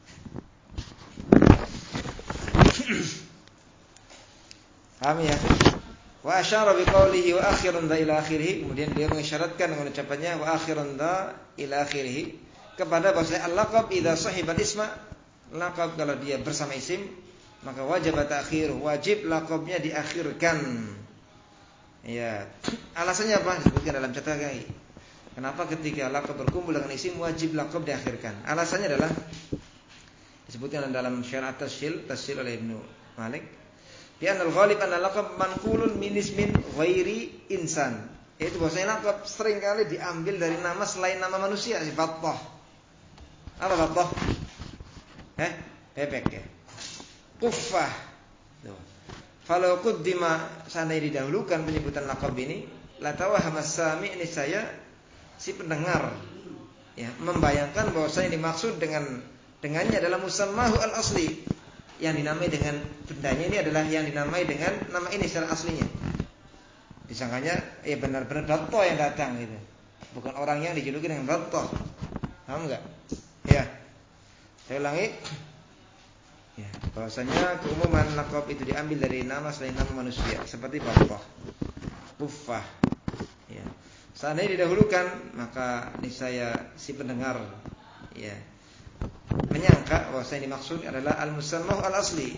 Paham ya? Wa asyara biqaulihi wa akhirun da ila akhirih. Kemudian dia mengisyaratkan dengan ucapannya wa akhirun da ila akhirih kepada bahwa al-laqab idza sahiba isma, laqab kalau dia bersama isim maka wajib ta'khir, wajib laqabnya diakhirkan. Ya. Alasannya apa? Disebutkan dalam catatan ini. Kenapa ketika laqab berkumpul dengan isim wajib laqab diakhirkan? Alasannya adalah disebutkan dalam Syarah Tasyil oleh Ibnu Malik. Bi anal ghalib anna laqab manqulun min ismin ghairi insan. Itu bahwasanya laqab sering kali diambil dari nama selain nama manusia, si Battah. Apa Battah? Bebek ya. Kuffah. Falau quddima, seandainya didahulukan penyebutan laqab ini, la tawahhama sami', ini saya si pendengar ya membayangkan bahwasanya dimaksud dengannya adalah musammahu al-asli, yang dinamai dengan bendanya ini adalah yang dinamai dengan nama ini secara aslinya. Disangkanya ya benar-benar Battah yang datang gitu. Bukan orang yang dijuluki dengan Battah. Paham enggak? Ya. Saya ulangi. Ya, bahwasanya keumuman laqab itu diambil dari nama selain nama manusia, seperti Battah, Kuffah. Ya. Seandainya didahulukan, maka niscaya si pendengar ya menyangka bahwa yang dimaksud adalah al-musammah al-asli,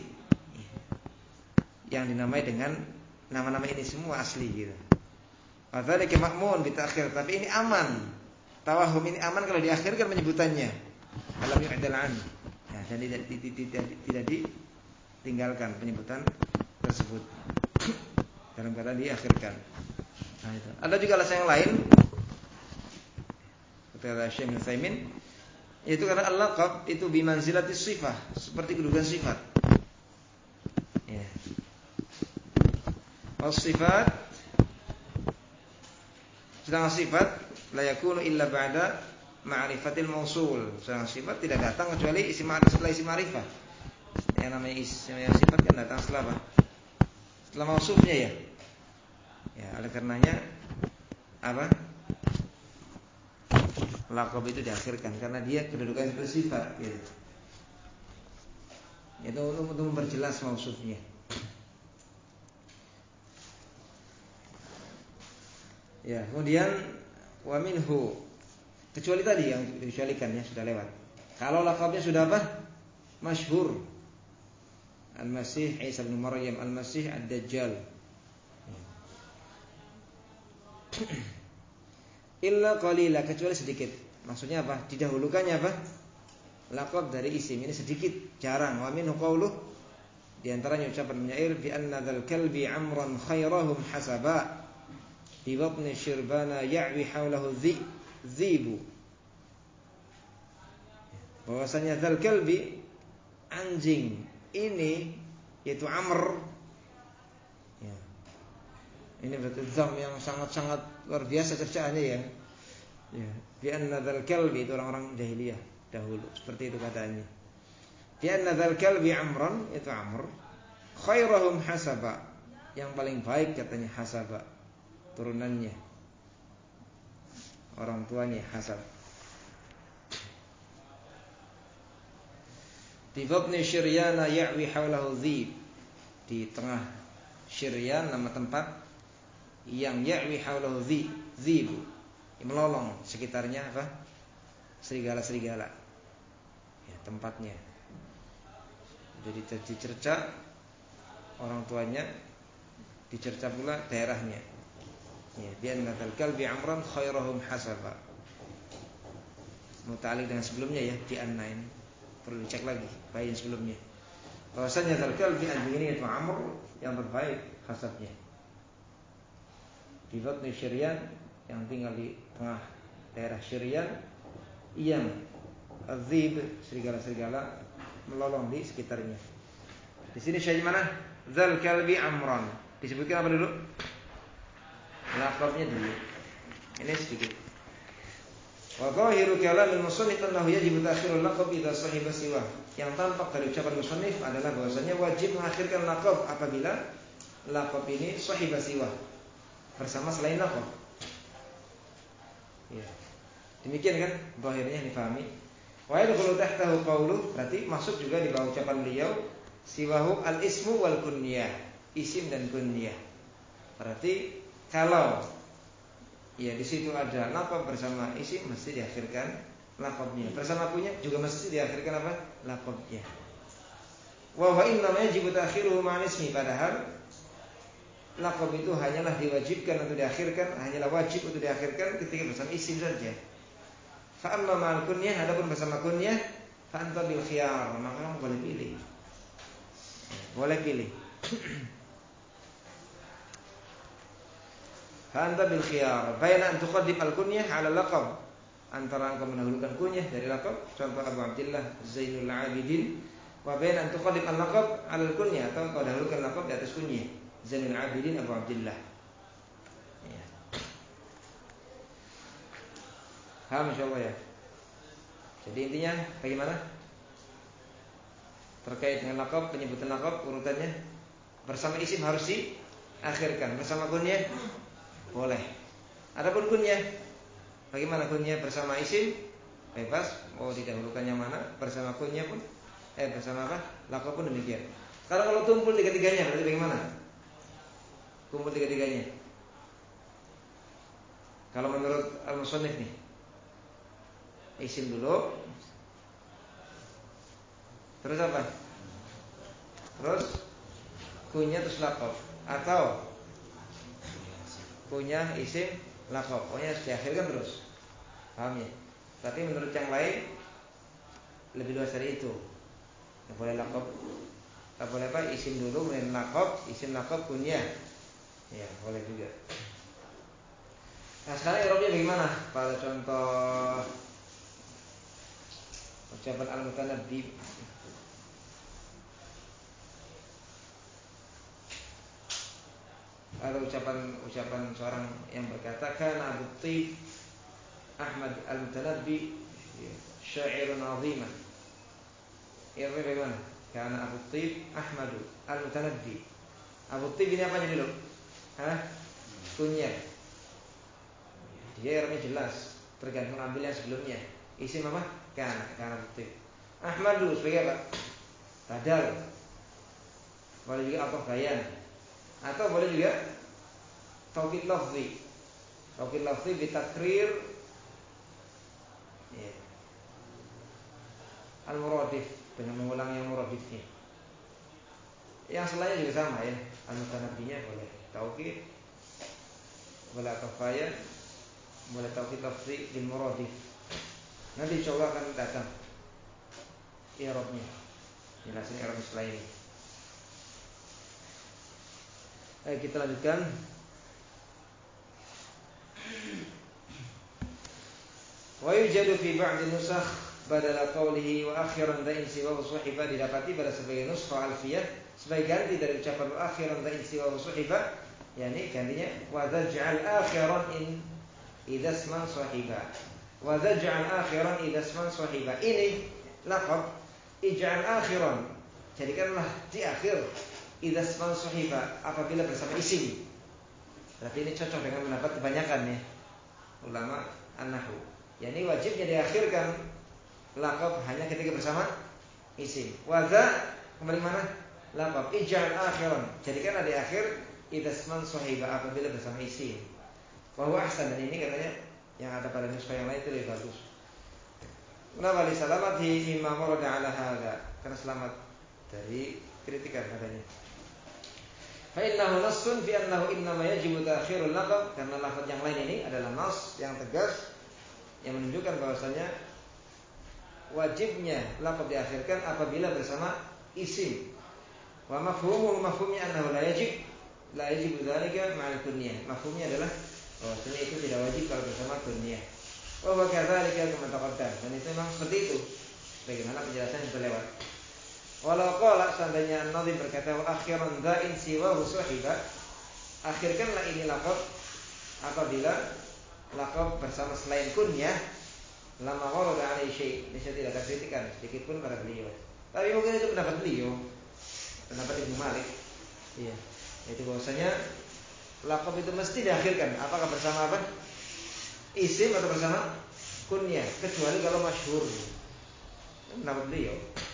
yang dinamai dengan nama-nama ini semua asli gitu. Wadzalika ma'mun bi ta'khir, tapi ini aman. Tawahum ini aman kalau diakhirkan penyebutannya. Alam yu'dal an. Ya, dan tidak ditinggalkan penyebutan tersebut dalam keadaan diakhirkan. Nah, itu. Ada juga alasan yang lain. Kata Syekh Utsaimin, yaitu karena al-laqab itu bimanzilatis sifah, seperti kedudukan sifat. Ya. Was-sifat, sedangkan sifat la yakunu illa ba'da ma'rifatil mausul. Sedangkan sifat tidak datang kecuali isim setelah isim ma'rifah. Yang namanya isim yang sifat kan datang setelah apa? Setelah mausufnya ya. Ya, oleh karenanya apa? Laqab itu diakhirkan karena dia kedudukan seperti sifat gitu. Itu untuk memperjelas mausufnya. Ya, kemudian wa minhu, kecuali tadi yang dikecualikan ya sudah lewat. Kalau laqabnya sudah apa? Masyhur. Al-Masih Isa bin Maryam, Al-Masih Ad-Dajjal. Illa qalila, kecuali sedikit. Maksudnya apa? Didahulukannya apa? Laqab dari isim ini sedikit, jarang. Wa minhu qauluh, di antaranya ucapan penyair bi anna dzal kalbi amran khairahum hasaba bi batni syirbana ya'wi haulahu dhi. Zibu. Bahwasanya dzal kalbi anjing ini yaitu Amr. Ya. Ini berarti zam yang sangat-sangat luar biasa kerjaannya ya. Ya, bi anna dzal kalbi itu orang-orang jahiliyah dahulu seperti itu katanya. Bi anna dzal kalbi Amran itu Amr khairuhum hasaba, yang paling baik katanya hasaba, turunannya orang tuanya hasab. Di babni Syiryana ya'wi haulahu dzib, di tengah Syiryan nama tempat yang ya'wi haulahu dzib, melolong sekitarnya apa? Serigala-serigala. Ya, tempatnya. Jadi dicerca orang tuanya, dicerca pula daerahnya. Ya, bi'anna dzal kalbi Amran khairuhum hasaba. Muta'alliq dengan sebelumnya ya, di anna ini. Perlu dicek lagi bayin sebelumnya. Bahwasanya dzal kalbi anjing ini itu Amr yang terbaik hasabnya. Di batni Syiryan yang tinggal di tengah daerah Syiryan, yang azib serigala-serigala melolong di sekitarnya. Di sini syahid mana? Dzal kalbi Amran. Disebutkan apa dulu? Laqabnya dulu. Ini sedikit. Wa zahiru kalamil musannif annahu yajibu ta'khirul laqab idza sahiba siwa. Yang tampak dari ucapan musannif adalah bahwasanya wajib mengakhirkan laqab apabila laqab ini sahiba siwa, bersama selain laqab. Ya. Demikian kan zahirnya difahami. Wa yadkhulu tahtahu qawluh, berarti masuk juga di bawah ucapan beliau siwahu al-ismu wal kunyah, isim dan kunyah. Berarti kalau ya di situ ada laqab bersama isim mesti diakhirkan laqabnya. Bersama kunyah juga mesti diakhirkan apa? Laqabnya. Wa inna ma yajibu ta'khiruhu ma'al ismi, padahal laqab itu hanyalah diwajibkan untuk diakhirkan, hanyalah wajib untuk diakhirkan ketika bersama isim saja. Fa amma ma'al kunyah, adapun bersama kunyah fa anta bil khiyar, maka kamu boleh pilih. Boleh pilih. Anta bil khiyar baina an tuqaddim al kunyah 'ala laqab, antara engkau mendahulukan kunyah dari laqab, contoh Abu Abdillah Zainul Abidin, wa baina an tuqaddim al laqab 'ala al kunyah, atau engkau dahulukan laqab di atas kunyah, Zainul Abidin Abu Abdillah. Ya. Paham insyaallah ya. Jadi intinya bagaimana? Terkait dengan laqab, penyebutan laqab urutannya bersama isim harus diakhirkan, bersama kunyah boleh. Adapun kunyah, bagaimana kunyah bersama isim? Bebas, mau didahulukan yang mana? Bersama kunyah pun, bersama apa? Laqab pun demikian. Kalau tumpul tiga-tiganya berarti bagaimana? Kumpul tiga-tiganya. Kalau menurut al-musannif nih, isim dulu, terus apa? Terus kunyah terus laqab, atau kunyah isim laqab, pokoknya harus diakhirkan terus. Paham ya? Tapi menurut yang lain lebih luas dari itu. Tidak boleh laqab, tak boleh apa? Isim dulu kemudian laqab, isim laqab kunyah. Ya, boleh juga. Nah, sekarang i'rabnya bagaimana? Pada contoh ucapan al-mutanabbi. Ada ucapan seorang yang berkata, kana Abu Tib Ahmad al-Mutanabbi syairun aziman. Ya bagaimana? Kana Abu Tib Ahmad al-Mutanabbi. Abu Tib ini apanya dulu? Kunyah. Dia irnya jelas, tergantung ambil yang sebelumnya. Isim apa? Kana Abu Tib. Ahmadu sebagai apa? Badal. Boleh juga atau bayan, atau boleh juga taukid lafzi. Taukid lafzi bitakrir ya, al-muradif, dengan mengulang yang muradifnya. Yang selainnya juga sama ya. Al-mutanabbinya boleh taukid, boleh atau bayan, boleh taukid lafzi bil muradif. Nanti coba akan datang i'rabnya, jelasin i'rab setelah ini. Ayo kita lanjutkan. Wa yujadu fi ba'd nusakh badala qawlihi wa akhiran da'in siwa suhiba, didapati pada sebagian nuskha alfiyah sebagai ganti dari ucapan wa akhiran da'in siwa suhiba, yakni gantinya wa taj'al akhiran in idza isman sahiba. Wa taj'al akhiran idza isman sahiba. Ini lafaz ij'al akhiran, jadikanlah di akhir idza isman sahiba apabila bersama isim. Berarti ini cocok dengan pendapat kebanyakan ya ulama an-nahwu. Yani wajibnya diakhirkan laqab hanya ketika bersama isim. Wadza kembali mana? Laqab ij'al akhiran, jadikanlah di akhir idza isman sahiba apabila bersama isim. Wa huwa ahsan, dan ini katanya yang ada pada nuskha yang lain itu lebih bagus. Kenapa li salamati mimma marada ala hadza? Karena selamat dari kritikan katanya. Fa innahu nassun fi annahu innama yajibu ta'khirul laqab, karena lafaz yang lain ini adalah nas yang tegas yang menunjukkan bahwasanya wajibnya laqab diakhirkan apabila bersama isim. Wa mafhumuhu, mafhumnya annahu la yajib dzalika ma'al kunyah. Mafhumnya adalah bahwasanya itu tidak wajib kalau bersama kunyah. Wa huwa kadzalika kama taqaddam, dan itu memang seperti itu bagaimana penjelasan yang terlewat. Walau qala, seandainya an-nadhim berkata wa akhiran da'in siwa sahiba, akhirkanlah ini laqab apabila laqab bersama selain kunyah, lama warada alaihi syai', niscaya tidak ada kritikan sedikit pun pada beliau. Tapi mungkin itu pendapat beliau, pendapat Ibnu Malik. Iya, yaitu bahwasanya laqab itu mesti diakhirkan apakah bersama apa? Isim atau bersama kunyah, kecuali kalau masyhur. Pendapat beliau.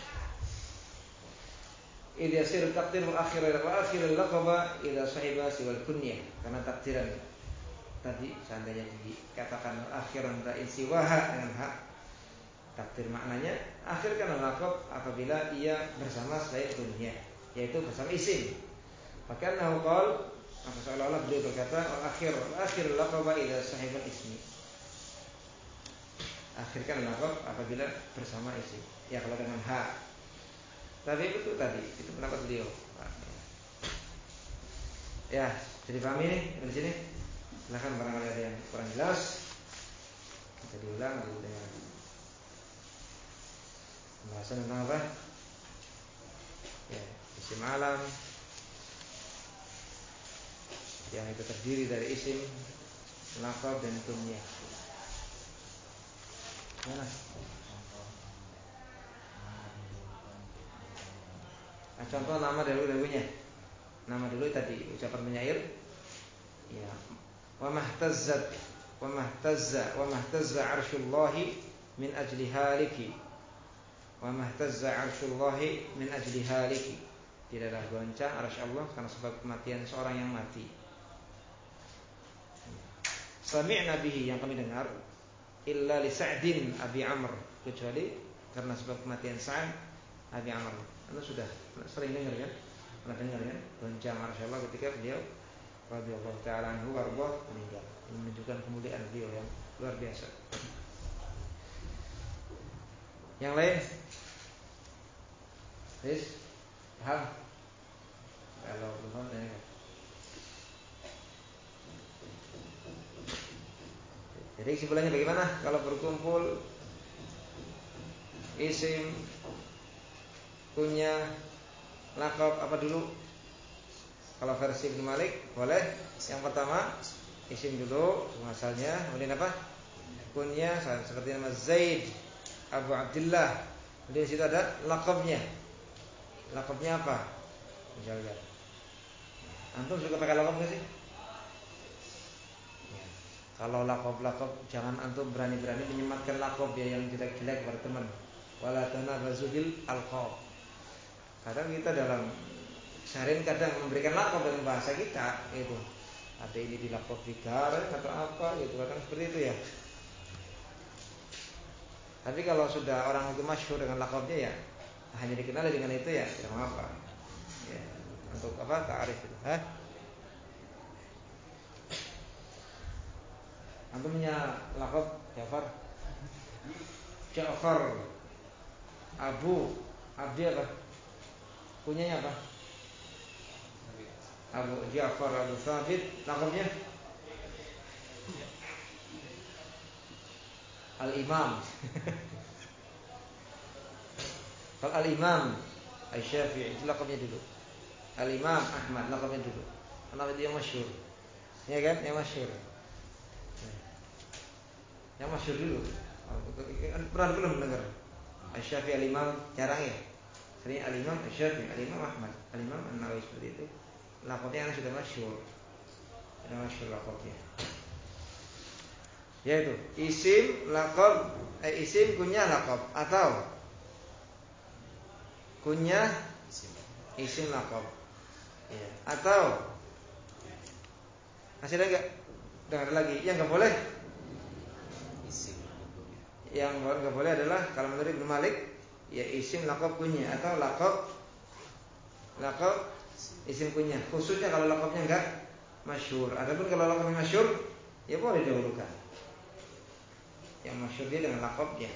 Idza yasir taqdir wa akhirul laqaba idza sahiba siwal kunyah, karena takdiran tadi seandainya dikatakan akhiran da'in siwaha dengan hak, takdir maknanya akhirkan laqab apabila ia bersama selain kunyah, yaitu bersama isim. Maka nahu qol, maka seolah-olah beliau berkata akhirul laqaba idza sahibal ismi, akhirkan laqab apabila bersama isim. Ya kalau dengan hak. Tapi itu tadi, itu pendapat beliau. Ya, jadi paham ini di sini. Silakan barangkali ada yang kurang jelas, bisa diulang dulu dengan pembahasan tentang apa? Ya, isim alam yang itu terdiri dari isim, laqab dan kunyah. Mana? Contoh nama dahulunya. Nama dulu tadi ucapan penyair. Ya. Wa mahtazza 'arshullahi min ajli haliki. Wa mahtazza 'arshullahi min ajli haliki. Tidaklah goncang arsy Allah karena sebab kematian seorang yang mati. Sami'na bihi, yang kami dengar, illa li Sa'din Abi Amr, kecuali karena sebab kematian Sa'd Abi Amr. Anda sudah sering dengar kan? Pernah dengar kan? Goncang arsy Allah ketika beliau radhiyallahu ta'ala anhu warḍah meninggal. Ini menunjukkan kemuliaan beliau yang luar biasa. Yang lain? Paham? Kalau belum ya. Jadi kesimpulannya bagaimana? Kalau berkumpul isim, kunyah, laqab, apa dulu? Kalau versi Ibnu Malik boleh yang pertama isim dulu asalnya, kemudian apa? Kunyah, seperti nama Zaid, Abu Abdullah. Di situ ada laqabnya. Laqabnya apa? Misalnya. Antum suka pakai laqab enggak sih? Ya. Kalau laqab jangan antum berani-berani menyematkan laqab ya yang jelek-jelek kepada teman. Wala tanabazu bil alqab. Kadang kita dalam seharian kadang memberikan laqab dalam bahasa kita itu. Ada ini di laqab Vigaren atau apa gitu, kadang seperti itu ya. Tapi kalau sudah orang itu masyhur dengan laqabnya ya hanya dikenal dengan itu ya tidak mengapa. Ya, untuk apa? Ta'arif itu. Antum punya laqab Ja'far, Abu Abdi apa? Punyanya apa? Abu Ja'far, Abu Thabit. Laqabnya Al-Imam. Kalau Al-Imam Asy-Syafi'i itu laqabnya dulu. Al-Imam Ahmad laqabnya dulu. Karena itu yang masyhur. Ya kan? Yang masyhur. Yang masyhur dulu. Pernah belum dengar? Asy-Syafi'i Al-Imam jarang ya. Sering Al-Imam Asy-Syafi'i, Al-Imam Ahmad, Al-Imam An-Nawawi seperti itu. Laqabnya sudah masyhur. Sudah masyhur laqabnya. Yaitu isim laqab, isim kunyah laqab atau kunyah isim laqab. Ya. Atau masih ada enggak? Dengar lagi. Yang enggak boleh isim. Yang enggak boleh adalah kalau menurut Ibnu Malik ya isim laqab kunyah atau laqab isim kunyah. Khususnya kalau laqabnya enggak masyhur. Adapun kalau laqabnya masyhur ya boleh didahulukan. Yang masyhur dia dengan laqabnya.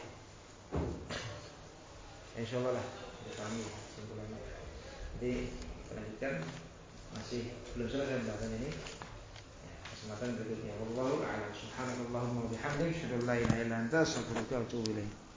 Insyaallah lah kita pahami simpulannya. Jadi lanjutkan, masih belum selesai pembahasan ini. Kesempatan berikutnya. Wallahu a'lam. Subhanakallahumma wa bihamdika asyhadu an la ilaha illa anta astaghfiruka wa atubu ilaik.